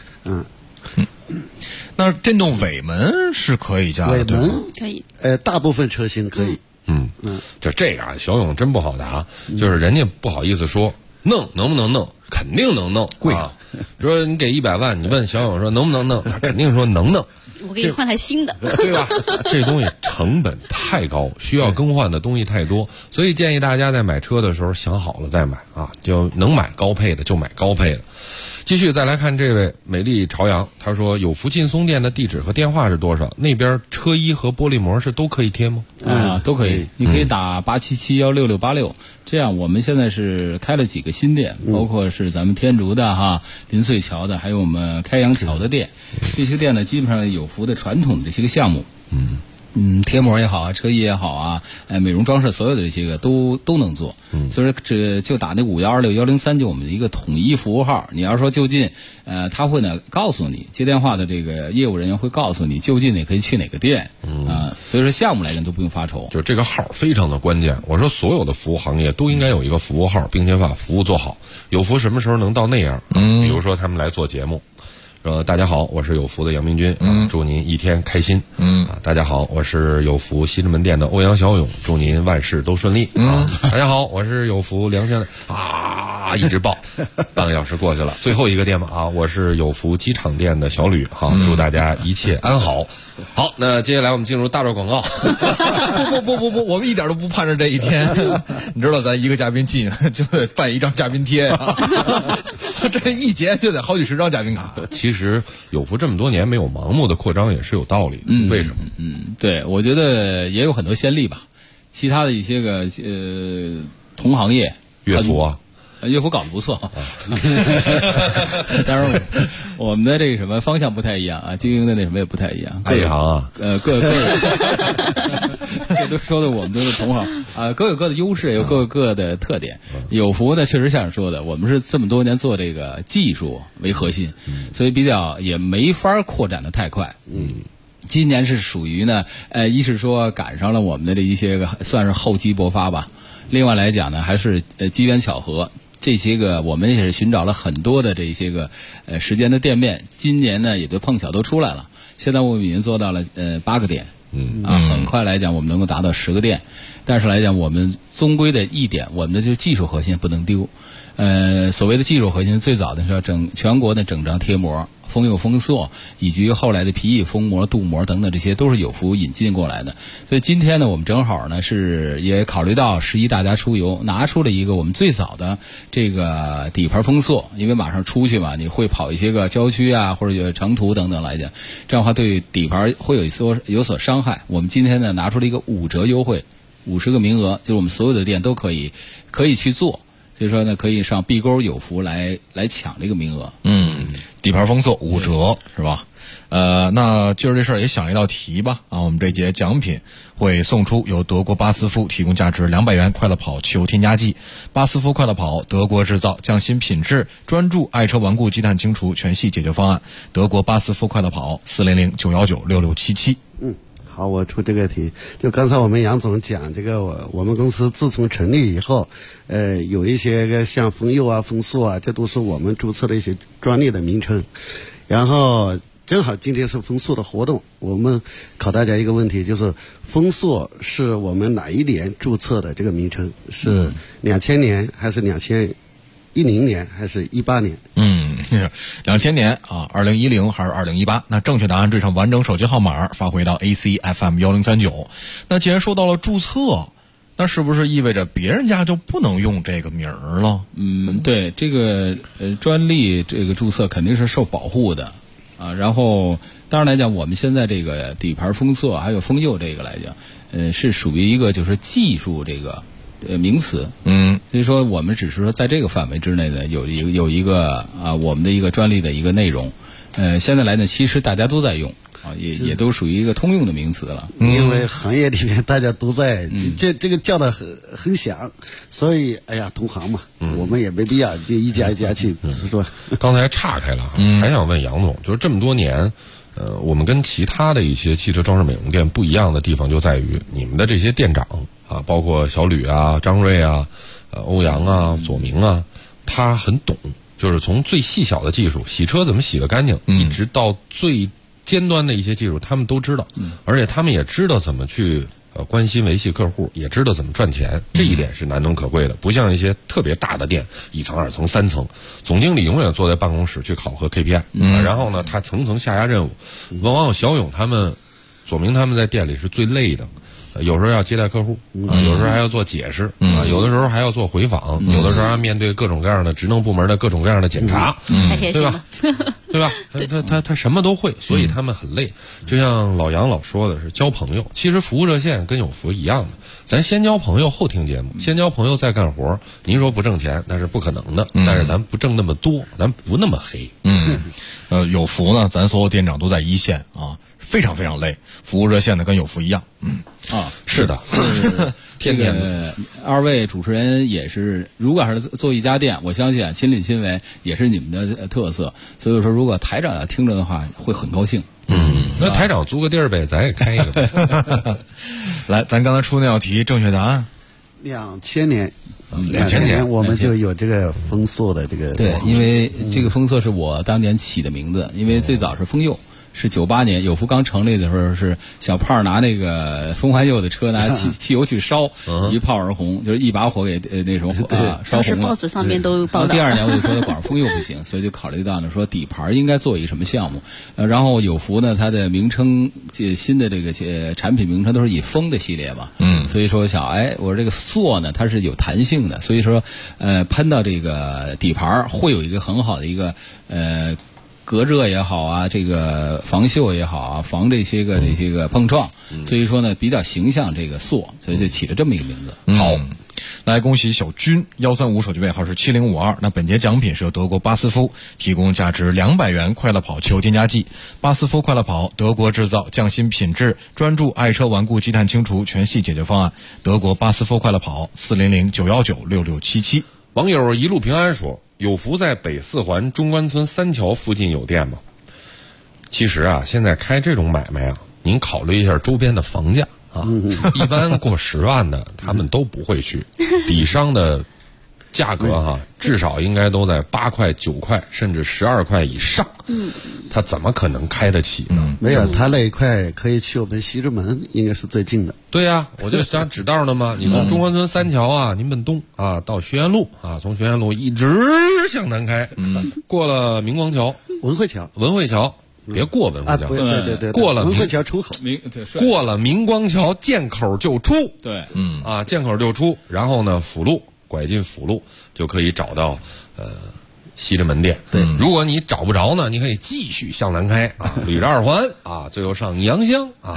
那电动尾门是可以加的， 尾门可以， 大部分车型可以。 就这个啊，小勇真不好答，就是人家不好意思说能不能弄，肯定能弄，贵啊。说你给100万，你问小勇说能不能弄，他肯定说能弄。 我给你换台新的， 对吧？这东西成本太高，需要更换的东西太多，所以建议大家在买车的时候想好了再买啊，就能买高配的就买高配的。继续再来看这位美丽朝阳，他说有福劲松店的地址和电话是多少？那边车衣和玻璃膜是都可以贴吗？ 都可以，你可以打877-16686。这样，我们现在是开了几个新店，包括是咱们天竺的林穗桥的，还有我们开阳桥的店。这些店呢，基本上有福的传统的这些个项目。贴膜也好啊，车衣也好啊，美容装饰所有的这些个都能做。所以说这就打那51261039我们的一个统一服务号。你要说就近，他会呢告诉你，接电话的这个业务人员会告诉你就近你可以去哪个店所以说项目来讲都不用发愁。 就这个号非常的关键。我说所有的服务行业都应该有一个服务号，并且把服务做好。有福什么时候能到那样？比如说他们来做节目。大家好，我是有福的杨明军，祝您一天开心。大家好，我是有福西直门店的欧阳小勇，祝您万事都顺利。大家好，我是有福良乡的一直报，半个小时过去了，最后一个店嘛我是有福机场店的小吕祝大家一切安好。好，那接下来我们进入大段广告。 不，我们一点都不盼着这一天。你知道咱一个嘉宾进就得办一张嘉宾贴这一节就得好几10张嘉宾卡。 其实有福这么多年没有盲目的扩张也是有道理的。为什么？ 对，我觉得也有很多先例吧。其他的一些个同行业， 乐福啊， 岳父搞得不错，当然我们的这个什么方向不太一样啊，经营的那什么也不太一样。 爱一行啊， 各这都说的我们都是同行啊，各有各的优势，也有各有各的特点。有福呢，确实像你说的，我们是这么多年做这个技术为核心，所以比较也没法扩展的太快。今年是属于呢，一是说赶上了我们的这一些个算是厚积薄发吧，另外来讲呢，还是机缘巧合。这些个我们也是寻找了很多的这些个时间的店面，今年呢也都碰巧都出来了。现在我们已经做到了8个点，很快来讲我们能够达到10个店，但是来讲我们终归的一点，我们的就技术核心不能丢。所谓的技术核心，最早的是全国的整张贴膜、封釉封塑，以及后来的皮艺封膜、镀膜等等，这些都是有福引进过来的。所以今天呢，我们正好呢是也考虑到11大家出游，拿出了一个我们最早的这个底盘封塑，因为马上出去嘛，你会跑一些个郊区啊，或者有长途等等来讲，这样的话对底盘会有所伤害。我们今天呢拿出了一个5折优惠，50个名额，就是我们所有的店都可以去做。所以说呢，可以上碧沟有福来抢这个名额。 底盘封塑5折是吧？那今儿这事儿也想一道题吧啊，我们这节奖品会送出由德国巴斯夫提供价值200元快乐跑汽油添加剂。巴斯夫快乐跑，德国制造，匠心品质，专注爱车顽固积碳清除全系解决方案。德国巴斯夫快乐跑，400-919-6677。 好，我出这个题。就刚才我们杨总讲这个，我们公司自从成立以后，有一些个像封釉啊、封塑啊，这都是我们注册的一些专利的名称。然后正好今天是封塑的活动，我们考大家一个问题，就是封塑是我们哪一年注册的这个名称？是2000年还是2010年还是18年 ？2000年啊，2010还是2018？那正确答案缀上完整手机号码发回到 ACFM1039。那既然说到了注册，那是不是意味着别人家就不能用这个名儿了？ 对，这个专利这个注册肯定是受保护的啊。然后当然来讲，我们现在这个底盘封塑还有封釉这个来讲，是属于一个就是技术这个名词，所以说我们只是说在这个范围之内呢，有一个我们的一个专利的一个内容，现在来呢，其实大家都在用啊，也都属于一个通用的名词了。 因为行业里面大家都在，这个叫的很响，所以哎呀，同行嘛，我们也没必要就一家一家去说。 刚才岔开了，还想问杨总，就是这么多年。我们跟其他的一些汽车装饰美容店不一样的地方就在于你们的这些店长啊，包括小吕啊、张瑞啊、欧阳啊、左明啊，他很懂，就是从最细小的技术，洗车怎么洗得干净，一直到最尖端的一些技术，他们都知道，而且他们也知道怎么去关心维系客户，也知道怎么赚钱，这一点是难能可贵的。不像一些特别大的店，1层、2层、3层，总经理永远坐在办公室去考核 KPI，然后呢，他层层下压任务。往往小勇他们、左明他们在店里是最累的。有时候要接待客户啊，有时候还要做解释啊，有的时候还要做回访，有的时候还面对各种各样的职能部门的各种各样的检查，对吧？对吧？他什么都会，所以他们很累。就像老杨老说的是交朋友，其实服务热线跟有福一样的，咱先交朋友后听节目，先交朋友再干活。您说不挣钱那是不可能的，但是咱不挣那么多，咱不那么黑。 有福呢，咱所有店长都在一线啊。非常非常累，服务热线的跟有福一样。 是的， 天天二位主持人也是，如果还是做一家店，我相信亲力亲为也是你们的特色。所以说，如果台长要听着的话，会很高兴。 那台长租个地儿呗，咱也开一个呗。 来，咱刚才出那道题，正确答案 2000年。 2000年我们就有这个封塑的这个。 对，因为这个封塑是我当年起的名字，因为最早是封釉。是98年有福刚成立的时候，是小胖拿那个风环釉的车拿汽油去烧，一炮而红，就是一把火给那什么烧红了。 报纸上面都报道。 第2年我就说光封釉不行，所以就考虑到呢，说底盘应该做一什么项目。然后有福呢，它的名称新的这个产品名称都是以风的系列嘛，所以说想我这个塑呢它是有弹性的，所以说喷到这个底盘会有一个很好的一个隔热也好啊，这个防锈也好啊，防这些个碰撞，所以说呢比较形象这个塑，所以就起了这么一个名字。 好。来恭喜小军135手机尾号是7052。那本节奖品是由德国巴斯夫提供价值200元快乐跑汽油添加剂。巴斯夫快乐跑，德国制造，匠心品质，专注爱车顽固积碳清除全系解决方案。德国巴斯夫快乐跑，400-919-6677。 网友一路平安说，有福在北四环中关村三桥附近有店吗？其实啊，现在开这种买卖啊，您考虑一下周边的房价。一般过10万的他们都不会去，底商的价格至少应该都在8块、9块，甚至12块以上。他怎么可能开得起呢？ 没有，他那一块可以去我们西直门，应该是最近的。 对呀，我就想指道呢嘛。你从中关村三桥啊，您奔东啊，到学院路啊，从学院路一直向南开，过了明光桥、 文汇桥。 别过文汇桥， 对， 过了文汇桥出口， 过了明光桥剑口就出， 对， 剑口就出，然后呢，辅路拐进辅路就可以找到西直门店。 对， 如果你找不着呢，你可以继续向南开啊，捋着2环啊，最后上阳乡啊，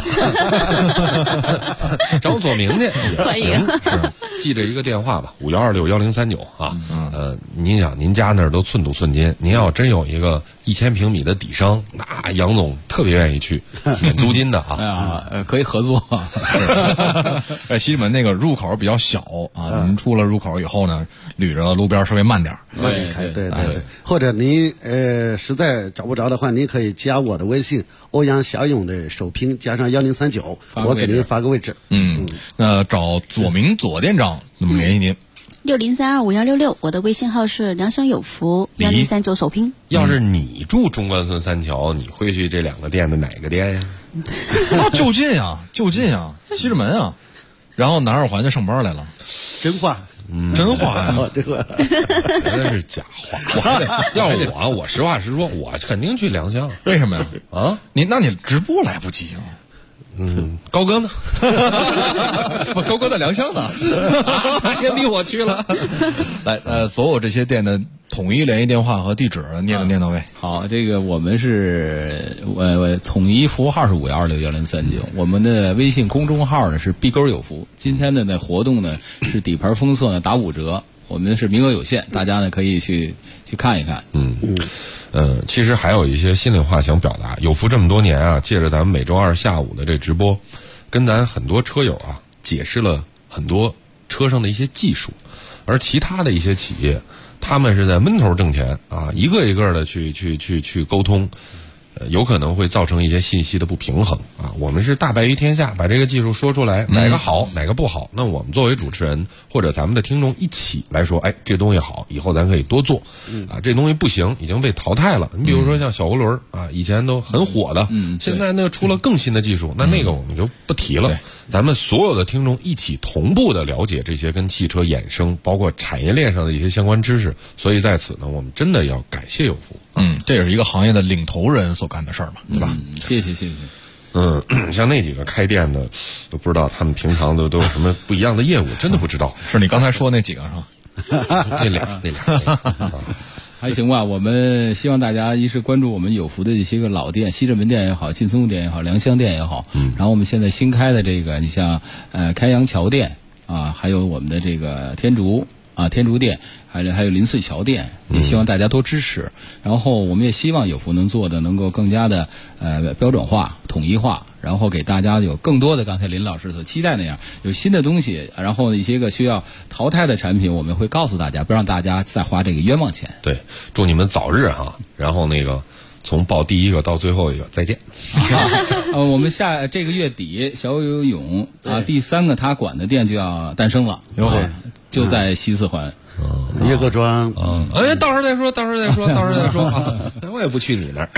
找左明去也行，是记着一个电话吧，51261039啊。您想您家那儿都寸土寸金，您要真有一个1000平米的底商，那杨总特别愿意去，免租金的啊。 可以合作。 西直门那个入口比较小啊，您出了入口以后呢，捋着路边稍微慢点。 对。或者您实在找不着的话，您可以加我的微信欧阳小勇的首拼加上1039，我给您发个位置。 那找左明左店长怎么联系您 ？60325166，我的微信号是良生有福1039首拼。 要是你住中关村三桥，你会去这2个店的哪个店呀？ 就近啊，西直门啊，然后南2环就上班来了。 真话。 真话呀， 真是假话。要是我实话实说，我肯定去良乡。 为什么呀？啊，你直播来不及啊。 高哥呢？ 高哥在良乡呢， 也比我去了。 来，所有这些店的统一联系电话和地址念到位。 好，这个我们是统一服务号是51261039，我们的微信公众号呢是碧沟有福。今天的呢活动呢是底盘封测呢打5折，我们是名额有限，大家呢可以去看一看。 其实还有一些心里话想表达。有福这么多年啊，借着咱们每周2下午的这直播，跟咱很多车友啊解释了很多车上的一些技术，而其他的一些企业，他们是在闷头挣钱啊，一个一个的去沟通，有可能会造成一些信息的不平衡啊。我们是大白于天下，把这个技术说出来，哪个好哪个不好，那我们作为主持人或者咱们的听众一起来说，这东西好，以后咱可以多做啊。这东西不行，已经被淘汰了。你比如说像小涡轮啊，以前都很火的，现在那个出了更新的技术，那个我们就不提了。咱们所有的听众一起同步的了解这些跟汽车衍生，包括产业链上的一些相关知识。所以在此呢，我们真的要感谢有福。 这也是一个行业的领头人所干的事儿嘛，对吧？ 谢谢。 像那几个开店的，都不知道他们平常都有什么不一样的业务，真的不知道。 是你刚才说那几个是吧？ 那俩。 还行吧，我们希望大家一是关注我们有福的这些个老店，西直门店也好，劲松店也好，良乡店也好。然后我们现在新开的这个，你像开阳桥店啊，还有我们的这个天竺店，还有林穗桥店，也希望大家多支持。然后我们也希望有福能做的能够更加的标准化、统一化，然后给大家有更多的刚才林老师所期待那样有新的东西，然后一些个需要淘汰的产品，我们会告诉大家，不让大家再花这个冤枉钱。 对，祝你们早日哈，然后从报第一个到最后一个再见。 我们这个月底小游泳啊，第3个他管的店就要诞生了，就在西四环。 岳各庄， 到时候再说啊！我也不去你那儿。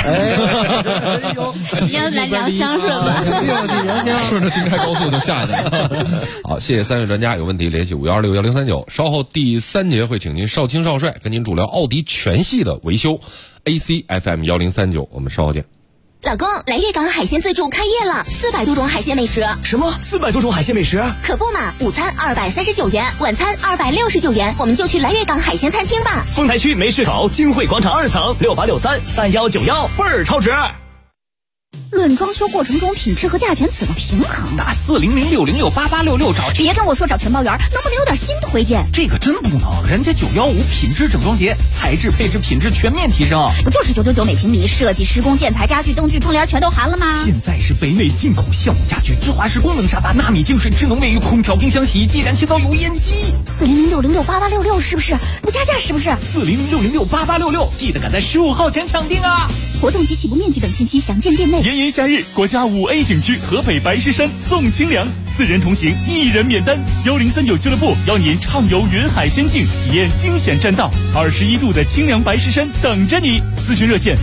要来良乡是吧？ 顺着京开高速就下去了。 好，谢谢3位专家，有问题联系51261039。稍后第3节会请您少卿少帅跟您主聊奥迪全系的维修。AC FM 1039，我们稍后见。 老公，来粤港海鲜自助开业了，400多种海鲜美食。 什么400多种海鲜美食？ 可不嘛，午餐239元，晚餐269元，我们就去来粤港海鲜餐厅吧。 丰台区梅市口金汇广场2层68633191，倍儿超值。 论装修过程中品质和价钱怎么平衡？ 打40060688866找。 别跟我说找全包圆，能不能有点新推荐？ 这个真不能，人家915品质整装节，材质配置品质全面提升。 不就是999每平米，设计施工建材家具灯具窗帘全都含了吗？ 现在是北美进口橡木家具、芝华士功能沙发、纳米净水、智能卫浴、空调、冰箱、洗衣机、燃气灶、油烟机。 40060688866是不是？不加价是不是 ？40060688866，记得赶在15号前抢定啊！ 活动及起步面积等信息详见店内。 炎炎夏日，国家5A 景区河北白石山送清凉，4人同行1人免单。1039俱乐部邀您畅游云海仙境，体验惊险栈道，21度的清凉白石山等着你。咨询热线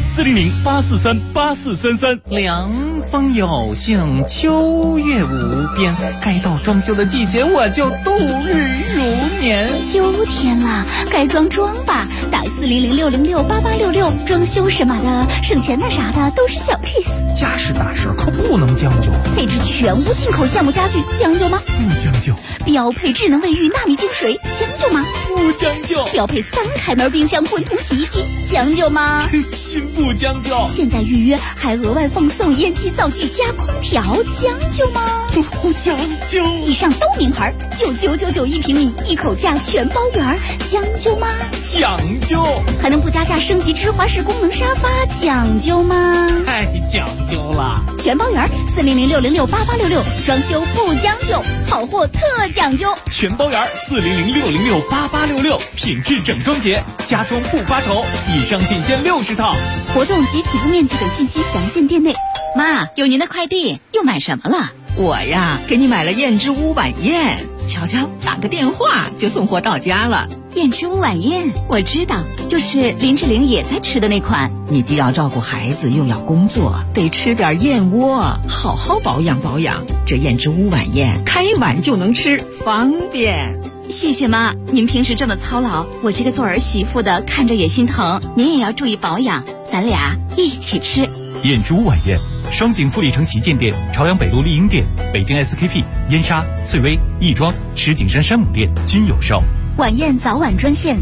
40084384433。 凉风有幸，秋月无边，该到装修的季节，我就度日如年。 秋天啦，该装吧，打40060688866，装修什么的，省钱的啥的都是小 case。 家事大事可不能将就， 配置全屋进口橡木家具，将就吗？ 不将就。 标配智能卫浴、纳米净水，将就吗？ 不将就。 标配3开门冰箱、混同洗衣机，将就吗？ 心不将就。 现在预约还额外奉送烟机灶具加空调，将就吗？ 不将就。 以上都名牌，9999一平米，一口价全包圆，将就吗？ 讲究。 还能不加价升级芝华士功能沙发，讲究吗？ 太讲究了。 全包圆，40060688866，装修不将就，好货特讲究。 全包圆，40060688866，品质整装节，家装不发愁。以上仅限60套。 活动及起步面积等信息详见店内。 妈，有您的快递，又买什么了？我呀，给你买了燕之屋晚宴，瞧瞧，打个电话就送货到家了。 燕之屋晚宴我知道，就是林志玲也在吃的那款。 你既要照顾孩子，又要工作，得吃点燕窝，好好保养保养。这燕之屋晚宴开碗就能吃，方便。 谢谢妈，您平时这么操劳，我这个做儿媳妇的看着也心疼。您也要注意保养，咱俩一起吃。 燕之屋晚宴，双井富力城旗舰店、朝阳北路丽婴店、北京 SKP、燕莎、翠微、亦庄、石景山山姆店均有售。 晚宴早晚专线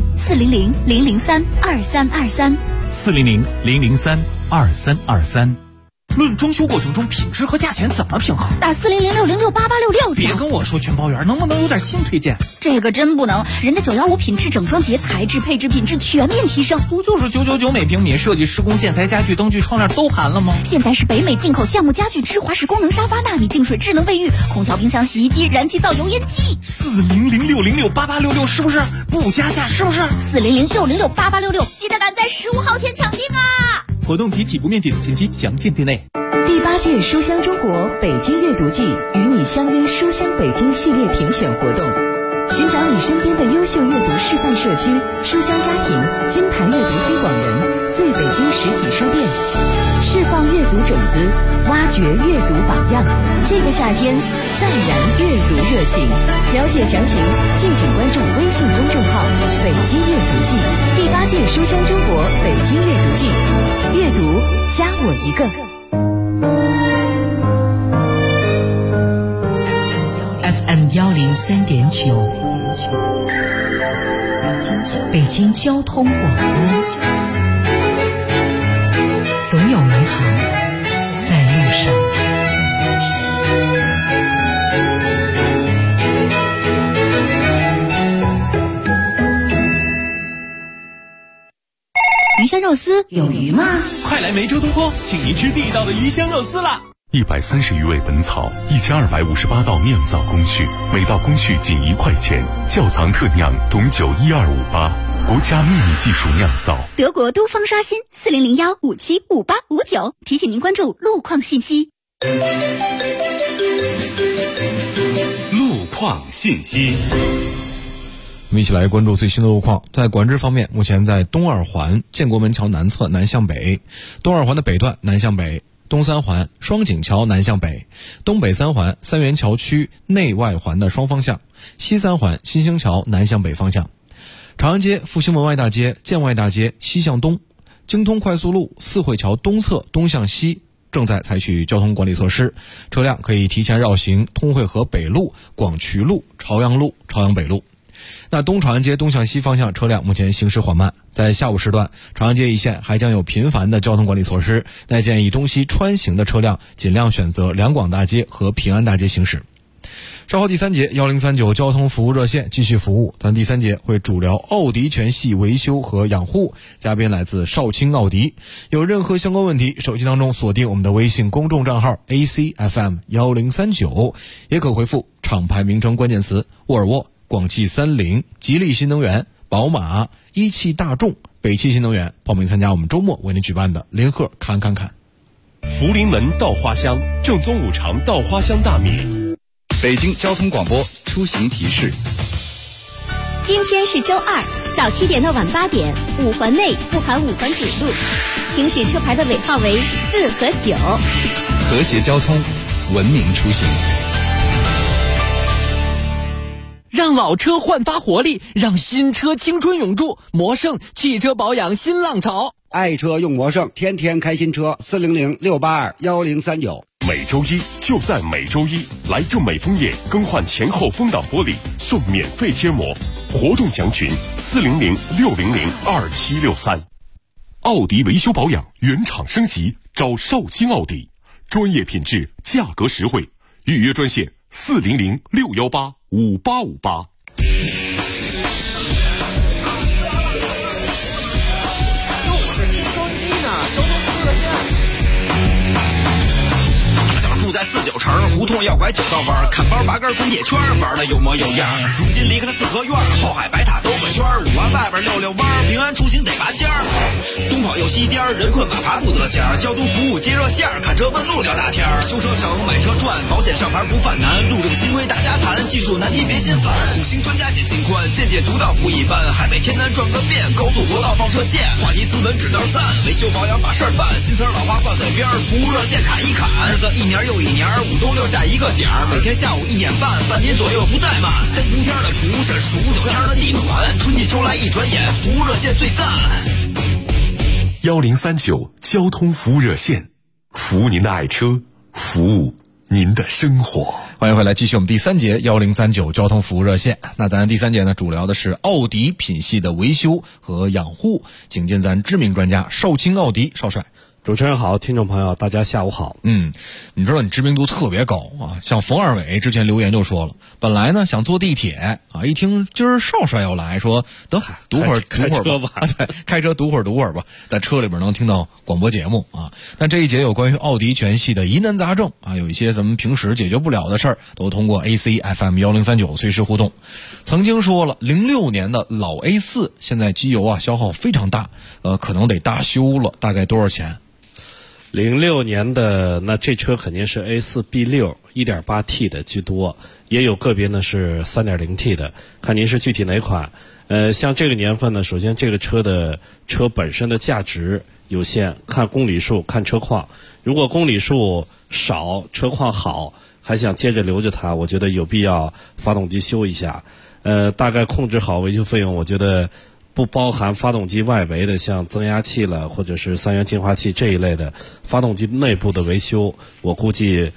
400-003-2323 400-003-2323。 论装修过程中品质和价钱怎么平衡？ 打40060688866。 别跟我说全包圆，能不能有点新推荐？ 这个真不能，人家915品质整装节，材质配置品质全面提升。 不就是999每平米，设计施工建材家具灯具窗帘都含了吗？ 现在是北美进口橡木家具、芝华士功能沙发、纳米净水、智能卫浴、空调、冰箱、洗衣机、燃气灶、油烟机。 40060688866是不是？不加价是不是 ？40060688866，记得赶在15号前抢定啊！ 活动及起步面积等信息详见店内。 第8届书香中国北京阅读季与你相约书香北京系列评选活动，寻找你身边的优秀阅读示范社区、书香家庭、金牌阅读推广人、最北京实体书店，释放阅读种子，挖掘阅读榜样。这个夏天再燃阅读热情。了解详情，敬请关注微信公众号“北京阅读季”。第8届书香中国北京阅读季，阅读加我一个。 FM 103.9，北京交通广播，总有美好在路上。 鱼香肉丝有鱼吗？ 快来梅州东坡，请您吃地道的鱼香肉丝啦 ！130余味本草，1258道酿造工序，每道工序仅1块钱。窖藏特酿董酒12588，国家秘密技术酿造。 德国都方刷新40015755859，提醒您关注路况信息。 路况信息。 我们一起来关注最新的路况。在管制方面，目前在东二环建国门桥南侧南向北，东二环的北段南向北，东三环双井桥南向北，东北三环三元桥区内外环的双方向，西三环新兴桥南向北方向，长安街复兴门外大街建外大街西向东，京通快速路四惠桥东侧东向西正在采取交通管理措施，车辆可以提前绕行通惠河北路、广渠路、朝阳路、朝阳北路。那东长安街东向西方向车辆目前行驶缓慢，在下午时段，长安街一线还将有频繁的交通管理措施。那建议东西穿行的车辆尽量选择两广大街和平安大街行驶。稍后第3节1039交通服务热线继续服务，咱第3节会主聊奥迪全系维修和养护，嘉宾来自少卿奥迪。有任何相关问题，手机当中锁定我们的微信公众账号 ACFM1039，也可回复厂牌名称关键词沃尔沃、广汽30、吉利新能源、宝马、一汽大众、北汽新能源，报名参加我们周末为您举办的联合看。 福临门稻花香，正宗五常稻花香大米。 北京交通广播出行提示： 今天是周二，早7点到晚8点，5环内不含5环主路，行驶车牌的尾号为4和9。 和谐交通，文明出行。 让老车焕发活力，让新车青春永驻。魔胜汽车保养新浪潮， 爱车用魔胜，天天开新车，400-682-1039。 每周一就在每周一，来正美枫叶更换前后风挡玻璃送免费贴膜，活动详询400-600-2763。奥迪维修保养原厂升级，找少卿奥迪，专业品质，价格实惠，预约专线400-618-5858。 住在49城胡同要拐9道弯，看包拔根滚铁圈，玩的有模有样。如今离开了四合院，后海白塔兜个圈，5环外边溜弯，平安出行得拔尖儿。东跑右西颠，人困马乏不得闲，交通服务接热线，看车问路聊大天。修车省，买车赚，保险上牌不犯难，路政新规大家谈，技术难题别心烦。5星专家解心宽，见解独到不一般，海北天南转个遍，高速国道放射线，话题斯文指道赞，维修保养把事儿办，新词老话挂嘴边，服务热线砍一砍，日子一年又一年，5都留下一个点儿，每天下午1点半，半年左右不怠慢。3伏天的蒲扇，数9天的地暖，春季秋来一转眼，服务热线最赞。 1039交通服务热线，服务您的爱车，服务您的生活。 欢迎回来，继续我们第3节1039交通服务热线。那咱第3节呢，主聊的是奥迪品系的维修和养护，请进咱知名专家少卿奥迪少帅。 主持人好，听众朋友大家下午好。 你知道你知名度特别高啊，像冯二伟之前留言就说了，本来呢想坐地铁啊，一听今儿少帅要来，说得读会儿吧，对，开车读会儿吧，在车里边能听到广播节目啊。但这一节有关于奥迪全系的疑难杂症啊，有一些咱们平时解决不了的事儿，都通过 ACFM1039随时互动。曾经说了，06年的老 A4 现在机油啊消耗非常大，可能得大修了，大概多少钱 ？06年的那这车肯定是 A4B6 1.8T 的居多，也有个别呢是 3.0T 的，看您是具体哪款。像这个年份呢，首先这个车的车本身的价值有限，看公里数，看车况。如果公里数少，车况好，还想接着留着它，我觉得有必要发动机修一下。大概控制好维修费用，我觉得不包含发动机外围的，像增压器了，或者是3元净化器这一类的，发动机内部的维修，我估计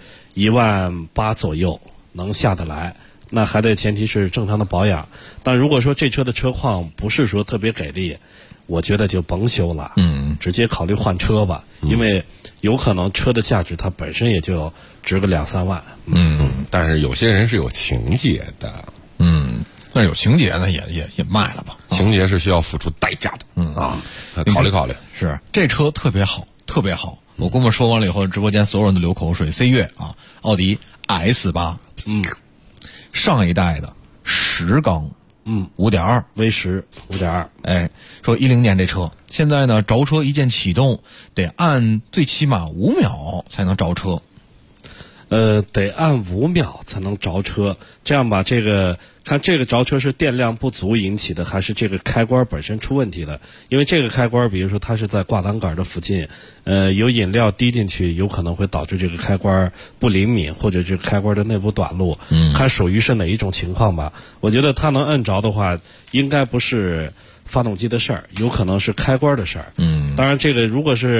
18000左右能下得来。那还得前提是正常的保养。但如果说这车的车况不是说特别给力，我觉得就甭修了，直接考虑换车吧，因为有可能车的价值它本身也就值个2-3万。 但是有些人是有情节的， 那有情节呢，也卖了吧。 情节是需要付出代价的，考虑考虑。 是这车特别好，特别好。我跟我们说完了以后，直播间所有人都流口水。C 月啊，奥迪 S8，上一代的10缸，5.2 V10 5.2， 哎，说10年这车，现在呢着车一键启动得按最起码5秒才能着车。 得按5秒才能着车。这样吧，看这个着车是电量不足引起的，还是这个开关本身出问题了？因为这个开关，比如说它是在挂挡杆的附近，有饮料滴进去，有可能会导致这个开关不灵敏，或者是开关的内部短路。看属于是哪一种情况吧。我觉得它能摁着的话，应该不是发动机的事儿，有可能是开关的事儿。当然这个如果是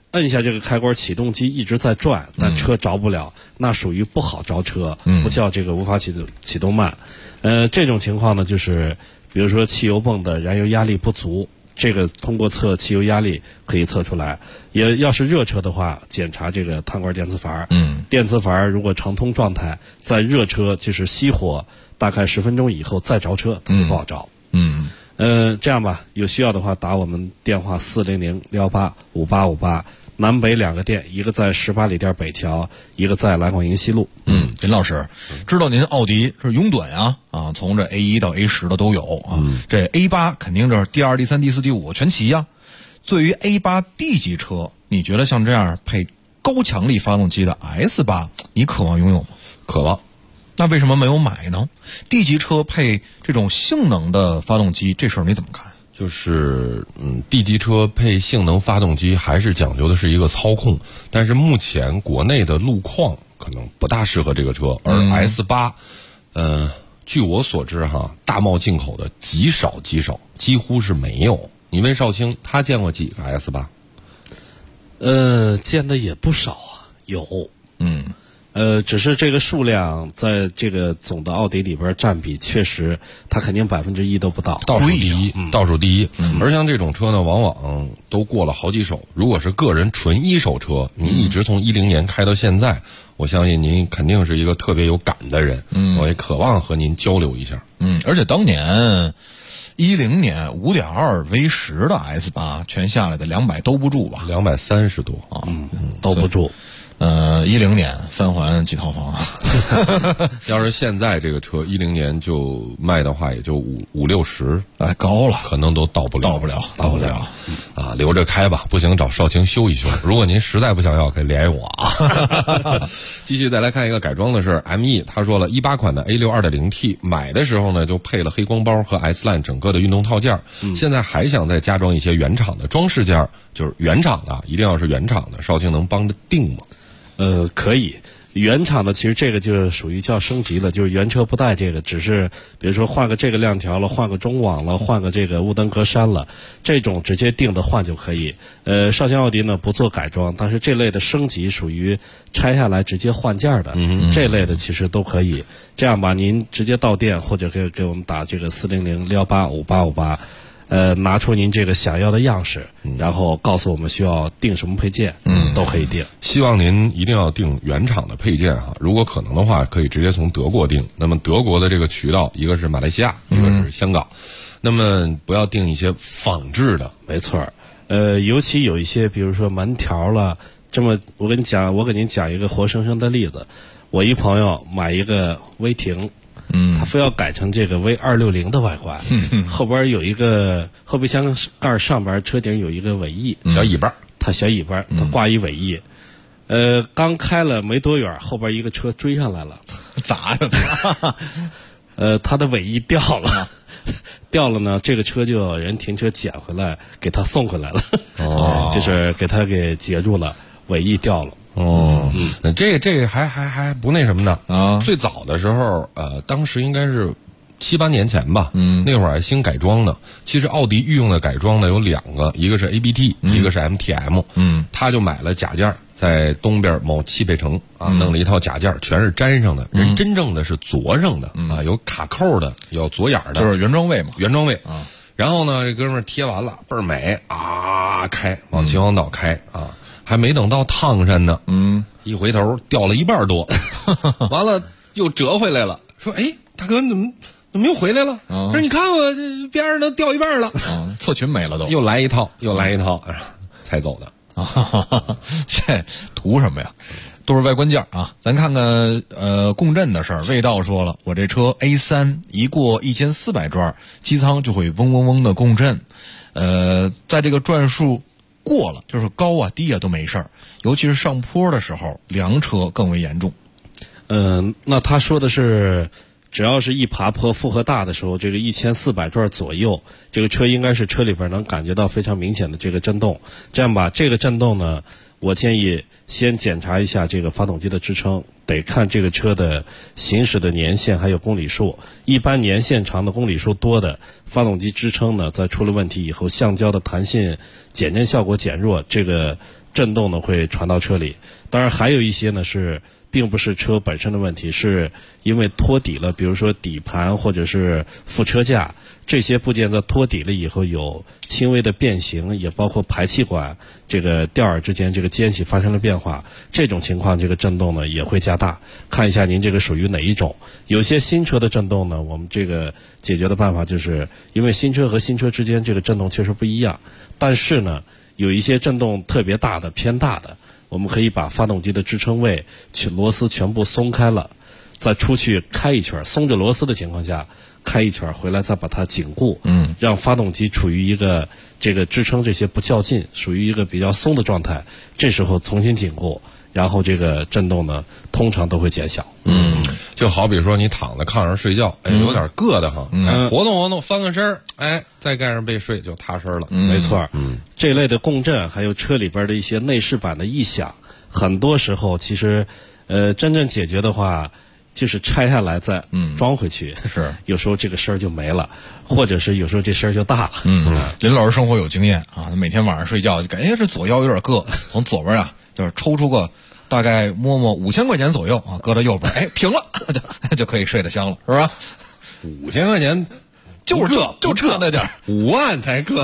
摁一下这个开关，启动机一直在转，但车着不了，那属于不好着车，不叫这个无法启动慢。这种情况呢，就是比如说汽油泵的燃油压力不足，这个通过测汽油压力可以测出来。也要是热车的话，检查这个碳罐电磁阀。电磁阀如果畅通状态，在热车就是熄火，大概10分钟以后再着车，它就不好着。这样吧，有需要的话打我们电话400-185858，南北2个店，一个在18里店北桥，一个在蓝广营西路。 林老师，知道您奥迪是拥趸啊，从这 A1 到 A10的都有啊，这 A8 肯定这第2、第3、第4、第5全齐呀。对于 A8 D 级车，你觉得像这样配高强力发动机的 S8，你渴望拥有吗？ 渴望。 那为什么没有买呢？ D 级车配这种性能的发动机，这事儿你怎么看？ 就是D 级车配性能发动机还是讲究的是一个操控，但是目前国内的路况可能不大适合这个车，而 S8 据我所知哈，大贸进口的极少，几乎是没有。你问少卿，他见过几个 S8？ 见的也不少啊，有。只是这个数量在这个总的奥迪里边占比，确实它肯定1%都不到， 倒数第一。而像这种车呢，往往都过了好几手。如果是个人纯一手车，您一直从10年开到现在，我相信您肯定是一个特别有感的人。我也渴望和您交流一下。 而且当年10年 5.2 V10 的 S8 全下来的200兜不住吧 ，230多啊， 兜不住。 10年3环几套房要是现在这个车10年就卖的话，也就50-60， 高了， 可能都到不了啊，留着开吧，不行找少卿修一修。如果您实在不想要，可以联系我啊。继续再来看一个改装的事 ME 他说了，18款的 A6 2.0T 买的时候呢，就配了黑光包和 S-Line 整个的运动套件，现在还想再加装一些原厂的装饰件，就是原厂的，一定要是原厂的，少卿能帮着定吗？ 可以，原厂的其实这个就属于叫升级了，就是原车不带这个，只是比如说换个这个亮条了，换个中网了，换个这个雾灯格栅了，这种直接定的换就可以。少卿奥迪呢不做改装，但是这类的升级属于拆下来直接换件的，这类的其实都可以。这样吧，您直接到店或者可以给我们打这个400-185858。拿出您这个想要的样式，然后告诉我们需要定什么配件，都可以定。 希望您一定要定原厂的配件哈，如果可能的话，可以直接从德国订。那么德国的这个渠道，一个是马来西亚，一个是香港。那么不要定一些仿制的。 没错，尤其有一些，比如说门条了，这么我给您讲一个活生生的例子。我一朋友买一个威霆。他非要改成这个 V260 的外观，后边有一个后备箱盖上边车顶有一个尾翼， 小尾巴， 它小尾巴，它挂一尾翼。刚开了没多远，后边一个车追上来了， 咋的？ 它的尾翼掉了。掉了呢，这个车就有人停车捡回来，给他送回来了。就是给他给截住了，尾翼掉了。 这个还不那什么呢啊？最早的时候，当时应该是7-8年前吧，那会儿还兴改装呢。其实奥迪御用的改装呢有2个，一个是 ABT，一个是 MTM。他就买了假件，在东边某汽配城啊，弄了一套假件，全是粘上的。人真正的是着上的啊，有卡扣的，有左眼的， 就是原装位嘛， 原装位啊。然后呢，这哥们儿贴完了，倍儿美啊，开往秦皇岛开啊。还没等到烫山呢，一回头掉了1半多，完了又折回来了，说：“哎，大哥，你怎么又回来了？”说：“你看我这边上都掉1半了， 侧裙没了都。” 又来一套，才走的。 这图什么呀？都是外观件啊。咱看看共振的事儿。魏道说了，我这车 A3 一过1400转，机舱就会嗡嗡嗡的共振。在这个转数过了，就是高啊低啊都没事儿，尤其是上坡的时候，凉车更为严重。 那他说的是，只要是一爬坡负荷大的时候，这个1400转左右，这个车应该是车里边能感觉到非常明显的这个震动。这样吧，这个震动呢，我建议先检查一下这个发动机的支撑，得看这个车的行驶的年限还有公里数。一般年限长的、公里数多的发动机支撑呢，在出了问题以后，橡胶的弹性减震效果减弱，这个震动呢会传到车里。当然还有一些呢是并不是车本身的问题，是因为脱底了，比如说底盘或者是副车架这些部件在脱底了以后有轻微的变形，也包括排气管这个吊耳之间这个间隙发生了变化，这种情况这个震动呢也会加大。看一下您这个属于哪一种。有些新车的震动呢，我们这个解决的办法就是因为新车和新车之间这个震动确实不一样，但是呢有一些震动特别大的偏大的，我们可以把发动机的支撑位螺丝全部松开了，再出去开一圈，松着螺丝的情况下开一圈回来，再把它紧固，让发动机处于一个这个支撑这些不较劲，属于一个比较松的状态，这时候重新紧固，然后这个震动呢通常都会减小。 就好比说你躺在炕上睡觉，有点硌得慌，活动活动翻个身，再盖上被睡就踏实了。 没错，这类的共振还有车里边的一些内饰板的异响，很多时候其实真正解决的话就是拆下来再装回去， 是有时候这个声儿就没了，或者是有时候这声儿就大了。 林老师生活有经验啊，他每天晚上睡觉就感觉这左腰有点硌，从左边啊就是抽出个大概摸5000块钱左右啊，搁到右边，平了就可以睡得香了，是吧 ？5000块钱就这那点 ，5万才硌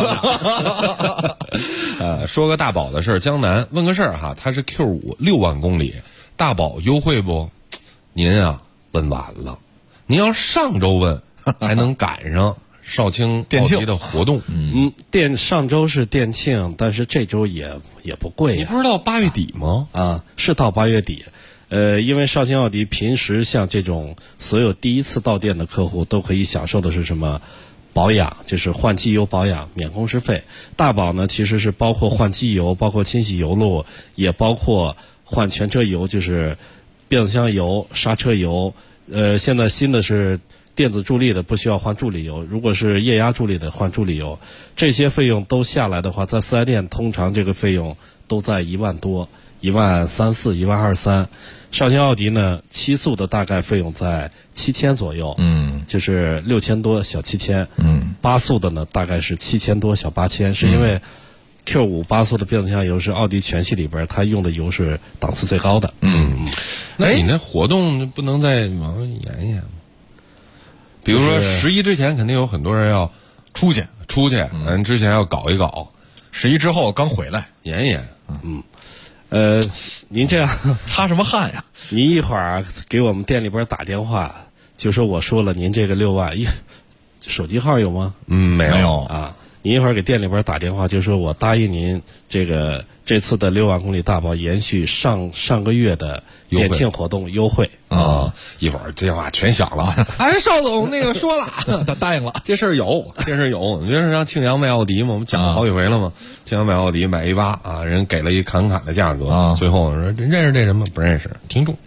呢。说个大宝的事儿，江南问个事儿哈，他是 Q5 6万公里，大宝优惠不？您啊问晚了，您要上周问还能赶上绍兴奥迪的活动。 上周是店庆，但是这周也不贵。 你不是到8月底吗？ 是到8月底。因为绍兴奥迪平时像这种所有第一次到店的客户都可以享受的是什么？保养，就是换机油保养免工时费。大宝呢其实是包括换机油，包括清洗油路，也包括换全车油，就是变速箱油、刹车油。现在新的是电子助力的不需要换助力油，如果是液压助力的换助力油。这些费用都下来的话，在4S店通常这个费用都在1万多，13000、12000。绍兴奥迪呢7速的大概费用在7000左右，就是6000多小7000。8速的呢大概是7000多小8000，是因为 Q5 8速的变速箱油是奥迪全系里边它用的油是档次最高的。 那你那活动不能再往延一延吗？比如说11之前肯定有很多人要出去， 之前要搞一搞 ，11之后刚回来延一延。 您这样擦什么汗呀？ 您一会儿给我们店里边打电话，就说我说了您这个6万，手机号有吗？ 没有啊。您一会儿给店里边打电话，就说我答应您这次的6万公里大宝延续上个月的店庆活动优惠啊！一会儿电话全响了，邵总那个说了， 他答应了， 这事儿有。你就是让庆阳买奥迪嘛，我们讲过好几回了嘛。庆阳买奥迪买1.8啊，人给了一侃的价格，最后说认识这人吗？不认识，听众。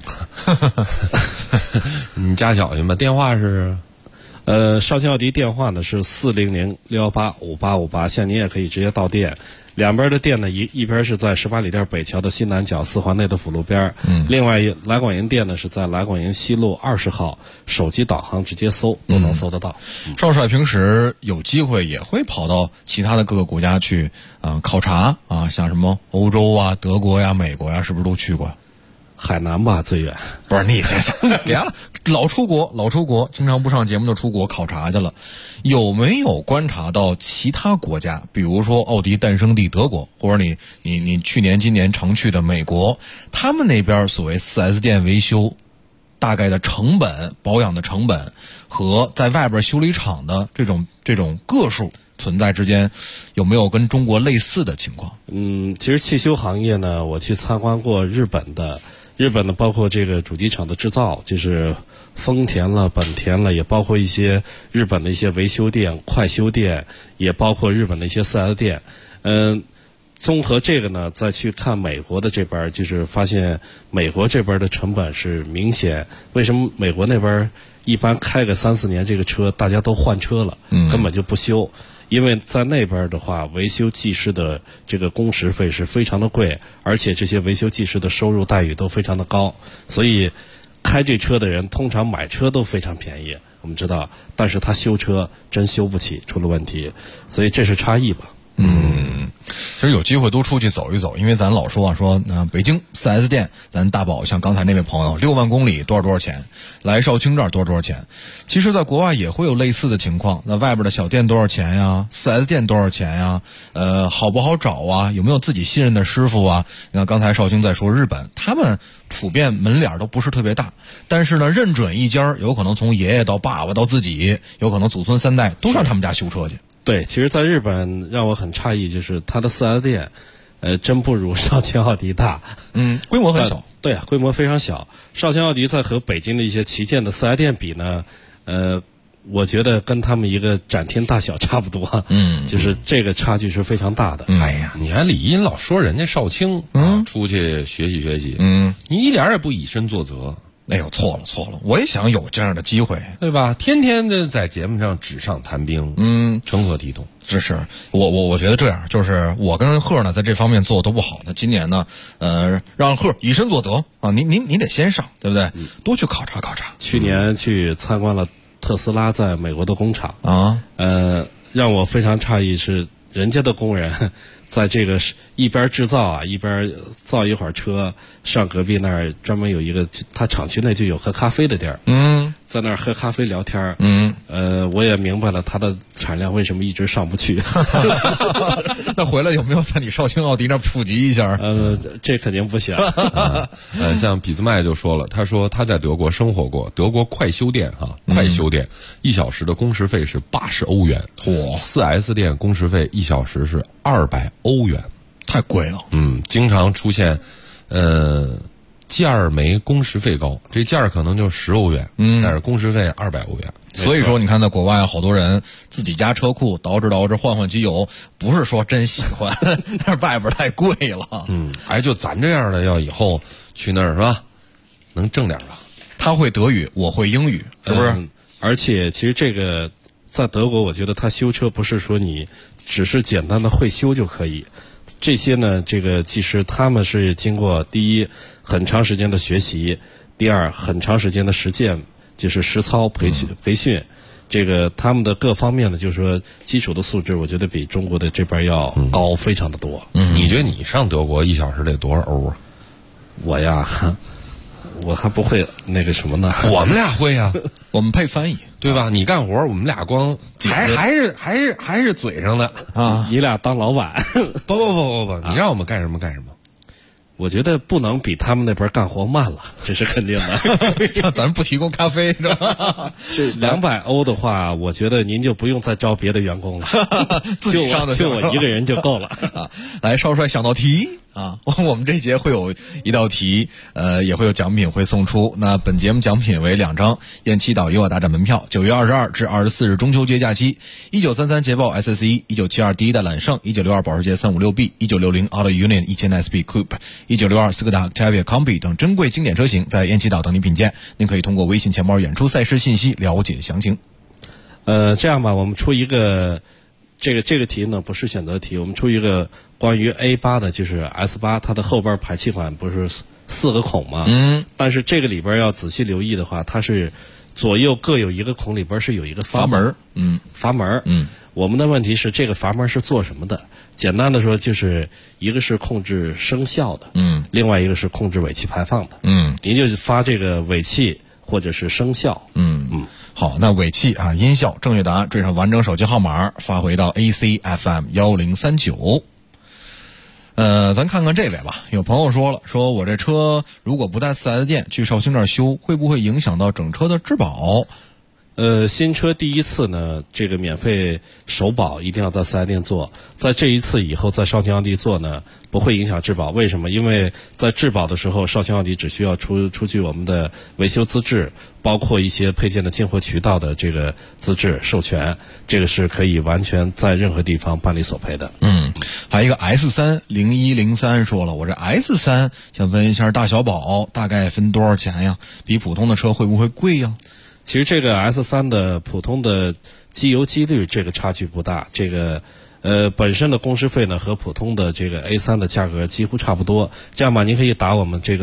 你加小心吧，电话是。 绍兴奥迪电话呢是400-618-5858，像您也可以直接到店。两边的店呢，一边是在18里店北桥的西南角4环内的辅路边，另外来广营店呢是在来广营西路20号，手机导航直接搜都能搜得到。 赵帅平时有机会也会跑到其他的各个国家去考察啊，像什么欧洲啊、德国呀、美国呀，是不是都去过？ 海南吧最远， 不是你别了，老出国，经常不上节目就出国考察去了。有没有观察到其他国家，比如说奥迪诞生地德国，或者你去年今年常去的美国，他们那边所谓 4S 店维修大概的成本、保养的成本和在外边修理厂的这种个数存在之间，有没有跟中国类似的情况？ 其实汽修行业呢，我去参观过日本的包括这个主机厂的制造，就是丰田了、本田了，也包括一些日本的一些维修店、快修店，也包括日本的一些 4S 店。综合这个呢，再去看美国的这边，就是发现美国这边的成本是明显。为什么美国那边一般开个3-4年这个车大家都换车了，根本就不修？因为在那边的话，维修技师的这个工时费是非常的贵，而且这些维修技师的收入待遇都非常的高，所以开这车的人通常买车都非常便宜，我们知道，但是他修车真修不起，出了问题，所以这是差异吧。 其实有机会多出去走一走，因为咱老说北京 4S 店，咱大宝像刚才那位朋友6万公里多少钱，来绍兴这儿多少钱。其实在国外也会有类似的情况，那外边的小店多少钱呀， 4S 店多少钱呀，好不好找啊，有没有自己信任的师傅啊。你看刚才绍兴在说日本，他们普遍门脸都不是特别大，但是呢认准一家，有可能从爷爷到爸爸到自己，有可能祖孙3代都上他们家修车去。 对，其实在日本让我很诧异，就是它的4S店真不如绍兴奥迪大。 规模很小。 对啊，规模非常小。绍兴奥迪在和北京的一些旗舰的4S店比呢，我觉得跟他们一个展厅大小差不多。就是这个差距是非常大的。 哎呀，你还李英老说人家绍兴出去学习学习，你一点也不以身作则。 哎呦，错了，我也想有这样的机会， 对吧？天天的在节目上纸上谈兵，成何体统？ 是我觉得这样，就是我跟贺呢在这方面做的都不好。那今年呢，让贺以身作则啊，你得先上，对不对？多去考察考察。 去年去参观了特斯拉在美国的工厂啊， 让我非常诧异是人家的工人在这个一边制造啊，一边造一会儿车，上隔壁那儿专门有一个，他厂区内就有喝咖啡的地儿，在那儿喝咖啡聊天，我也明白了他的产量为什么一直上不去。 那回来有没有在你绍兴奥迪那儿普及一下？ 这肯定不行。 像俾兹麦就说了，他说他在德国生活过，德国快修店快修店1小时的工时费是80欧元，4S 店工时费1小时是200欧元， 太贵了。 经常出现件儿没工时费高，这件儿可能就10欧元，但是工时费200欧元。 所以说你看在国外好多人自己家车库捯饬换机油，不是说真喜欢，但是外边太贵了。 就咱这样的要以后去那儿是吧，能挣点吧。 他会德语，我会英语，是不是？ 而且其实这个在德国，我觉得他修车不是说你只是简单的会修就可以。这些呢，这个技师他们是经过第一很长时间的学习，第二很长时间的实践，就是实操培训，这个他们的各方面呢，就是说基础的素质，我觉得比中国的这边要高非常的多。 你觉得你上德国1小时得多少欧啊？ 我呀，我还不会那个什么呢。 我们俩会呀， 我们配翻译， 对吧？你干活，我们俩光还是嘴上的啊。你俩当老板？ 不，你让我们干什么干什么。 我觉得不能比他们那边干活慢了，这是肯定的。 让咱不提供咖啡，是吧？ 这200欧的话，我觉得您就不用再招别的员工了，就我一个人就够了。 来，少帅想道题啊！我们这节会有一道题，也会有奖品会送出。那本节目奖品为2张雁栖岛游瓦大展门票，9月22至24日中秋节假期，1933捷豹 SSE，1972第一代揽胜，1962保时捷 356B，1960 Auto Union 1000 SP Coupe，1962斯柯达 Octavia Combi 等珍贵经典车型在雁栖岛等你品鉴。您可以通过微信钱包演出赛事信息了解详情。 这样吧，我们出一个这个题呢不是选择题，我们出一个关于 A8 的，就是 S8， 它的后边排气管不是4个孔吗？但是这个里边要仔细留意的话，它是左右各有一个孔，里边是有一个阀门。阀门。我们的问题是这个阀门是做什么的？简单的说，就是一个是控制声效的，另外一个是控制尾气排放的。您就发这个尾气或者是声效。 好，那尾气啊，音效正确答案缀上完整手机号码发回到 ACFM1039。咱看看这位吧。有朋友说了，说我这车如果不带 4S 店去绍兴这儿修，会不会影响到整车的质保？ 新车第一次呢，这个免费首保一定要在4S店做，在这一次以后在绍兴奥迪做呢，不会影响质保。为什么？因为在质保的时候，绍兴奥迪只需要出具我们的维修资质，包括一些配件的进货渠道的这个资质授权，这个是可以完全在任何地方办理索赔的。 还有一个 S30103 说了，我这 S3 想问一下大小保大概分多少钱呀？比普通的车会不会贵呀？ 其实这个 S3 的普通的机油机滤这个差距不大，这个本身的工时费呢和普通的这个 A3 的价格几乎差不多。这样吧，您可以打我们这个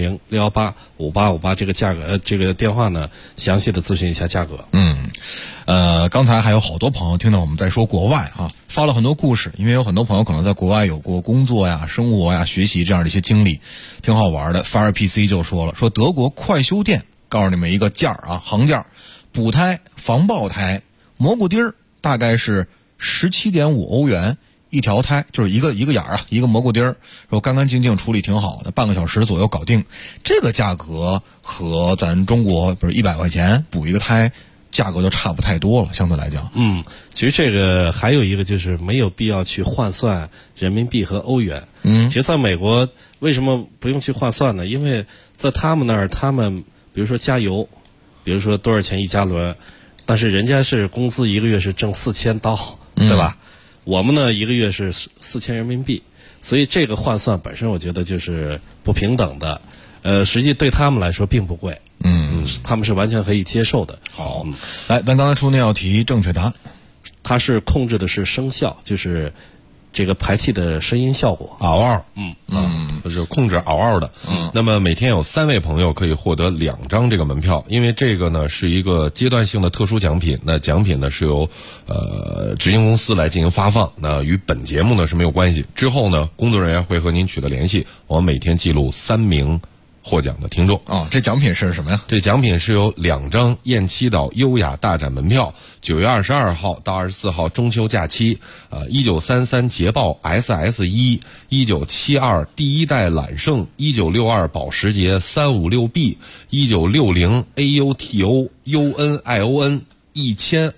400-618-5858这个价格这个电话呢，详细的咨询一下价格。 刚才还有好多朋友听到我们在说国外啊， 发了很多故事，因为有很多朋友可能在国外有过工作呀、生活呀、学习这样的一些经历，挺好玩的。FirePC 就说了，说德国快修店告诉你们一个价啊，行价，补胎、防爆胎、蘑菇钉大概是17.5欧元一条胎，就是一个眼儿啊，一个蘑菇钉儿，说干干净净处理挺好的，半个小时左右搞定。这个价格和咱中国不是100块钱补一个胎，价格就差不太多了，相对来讲。 其实这个还有一个就是没有必要去换算人民币和欧元。其实在美国为什么不用去换算呢？因为在他们那儿，他们比如说加油，比如说多少钱一加仑，但是人家是工资一个月是挣4000刀，对吧？我们呢一个月是4000人民币，所以这个换算本身我觉得就是不平等的。实际对他们来说并不贵。他们是完全可以接受的。 好，来，咱刚才出那道题正确答案， 它是控制的是声效，就是这个排气的声音效果， 嗷嗷，就是控制嗷嗷的。那么每天有3位朋友可以获得2张这个门票，因为这个呢是一个阶段性的特殊奖品。那奖品呢是由直营公司来进行发放，那与本节目呢是没有关系。之后呢，工作人员会和您取得联系，我们每天记录3名获奖的听众。 这奖品是什么呀？ 这奖品是有2张雁栖岛优雅大展门票，9月22号到24号中秋假期，1933捷豹 SS1，1972第一代揽胜，1962保时捷 356B，1960 AUTO UNION 1000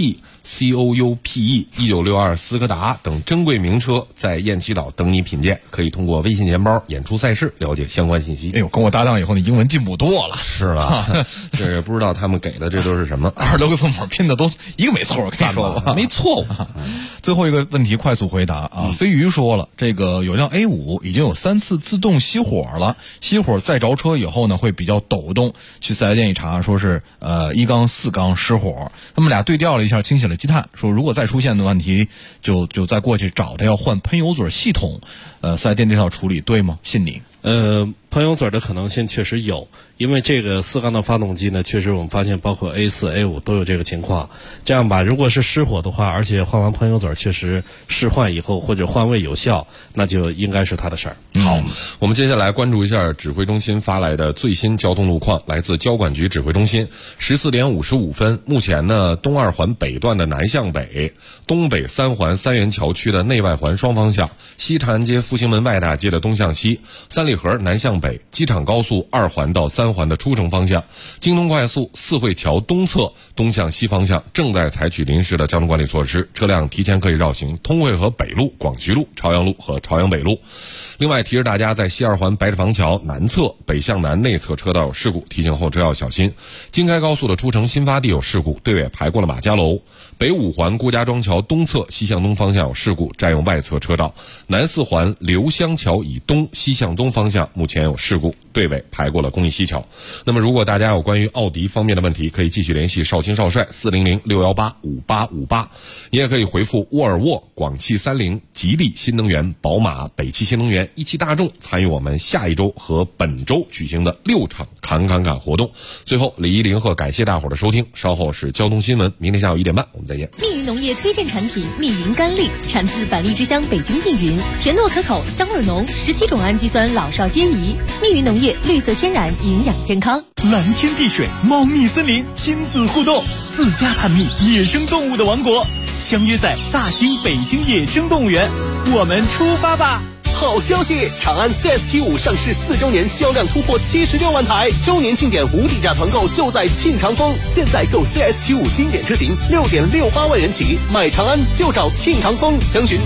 SP。COUPE 1962斯柯达等珍贵名车在雁栖岛等你品鉴，可以通过微信钱包演出赛事了解相关信息。 哎呦，跟我搭档以后，你英文进步多了。 是了，这也不知道他们给的这都是什么 ，20多个字母拼的都一个没错，我跟你说吧， 没错误。 最后一个问题快速回答啊！飞鱼说了，这个有辆 A5已经有3次自动熄火了，熄火再着车以后呢会比较抖动，去4S店一查说是1缸4缸失火，他们俩对调了一下，清洗了积碳，说如果再出现的问题就再过去找他要换喷油嘴系统，4S店这套处理对吗？信你？ 喷油嘴的可能性确实有，因为这个4缸的发动机呢，确实我们发现包括 A4、A5 都有这个情况。这样吧，如果是失火的话，而且换完喷油嘴确实试换以后或者换位有效，那就应该是他的事儿。 好，我们接下来关注一下指挥中心发来的最新交通路况，来自交管局指挥中心。14点55分，目前呢，东2环北段的南向北、东北3环三元桥区的内外环双方向、西长安街复兴门外大街的东向西、三里河南向北、机场高速2环到3环的出城方向、京东快速四惠桥东侧东向西方向正在采取临时的交通管理措施，车辆提前可以绕行通惠河北路、广渠路、朝阳路和朝阳北路。另外提示大家，在西2环白纸坊桥南侧北向南内侧车道有事故，提醒后车要小心。京开高速的出城新发地有事故，队尾排过了马家楼。北5环郭家庄桥东侧西向东方向有事故，占用外侧车道。南4环刘香桥以东西向东方向目前有事故，队尾排过了公益西桥。那么如果大家有关于奥迪方面的问题，可以继续联系少卿少帅400-618-5858，你也可以回复沃尔沃、广汽30、吉利新能源、宝马、北汽新能源、一汽大众参与我们下一周和本周举行的6场侃活动。最后，李依林和感谢大伙的收听，稍后是交通新闻，明天下午1点半我们再见。 密云农业推荐产品密云甘栗，产自板栗之乡北京密云，甜糯可口，香味浓，17种氨基酸老少皆宜。密云农业绿色天然，营养健康。 蓝天碧水，猫蜜森林，亲子互动，自家探秘野生动物的王国，相约在大兴北京野生动物园，我们出发吧！ 好消息，长安 CS75 上市4周年，销量突破76万台，周年庆典无底价团购就在庆长丰，现在购 CS75 经典车型6.68万元起，买长安就找庆长丰，详询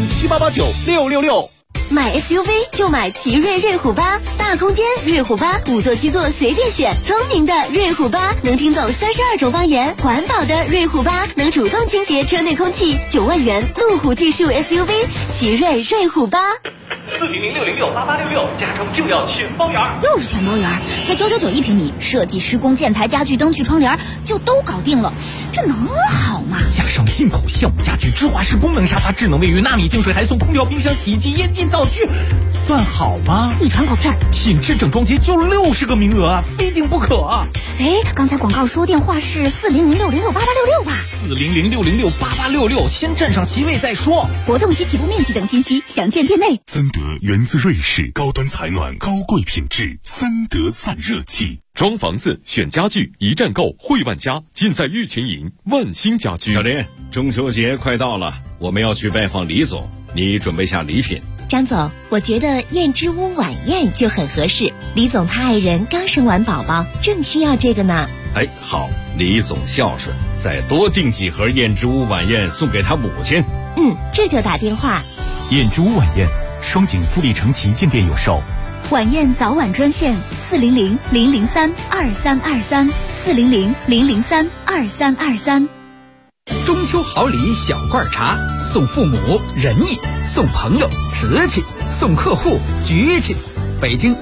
400-7889-666。 买 SUV 就买奇瑞瑞虎8，大空间瑞虎8，5座7座随便选，聪明的瑞虎8能听懂32种方言，环保的瑞虎8能主动清洁车内空气，9万元路虎技术 SUV， 奇瑞瑞虎8。 400-606-8866，加州就要全包圆， 又是全包圆，才999一平米，设计、施工、建材、家具、灯具、窗帘就都搞定了，这能好吗？ 加上进口项目家具、芝华士功能沙发、智能卫浴、纳米净水，还送空调、冰箱、洗衣机、烟机、灶具，算好吗？ 你喘口气儿， 品质整装节就60个名额，非订不可。 哎，刚才广告说电话是400-606-8866吧 400-606-8866，先占上席位再说。 活动及起步面积等信息详见店内。 森德源自瑞士，高端采暖，高贵品质，森德散热器。 装房子选家具，一站购汇万家，尽在玉群营万兴家居。 小林，中秋节快到了，我们要去拜访李总，你准备下礼品。 张总，我觉得燕之屋晚宴就很合适。李总他爱人刚生完宝宝，正需要这个呢。 哎，好，李总孝顺，再多订几盒燕之屋晚宴送给他母亲。 这就打电话。 燕之屋晚宴，双井富力城旗舰店有售。 晚宴早晚专线400-003-2323，400-003-2323。 中秋好礼小罐茶，送父母仁义，送朋友瓷器，送客户局气。北京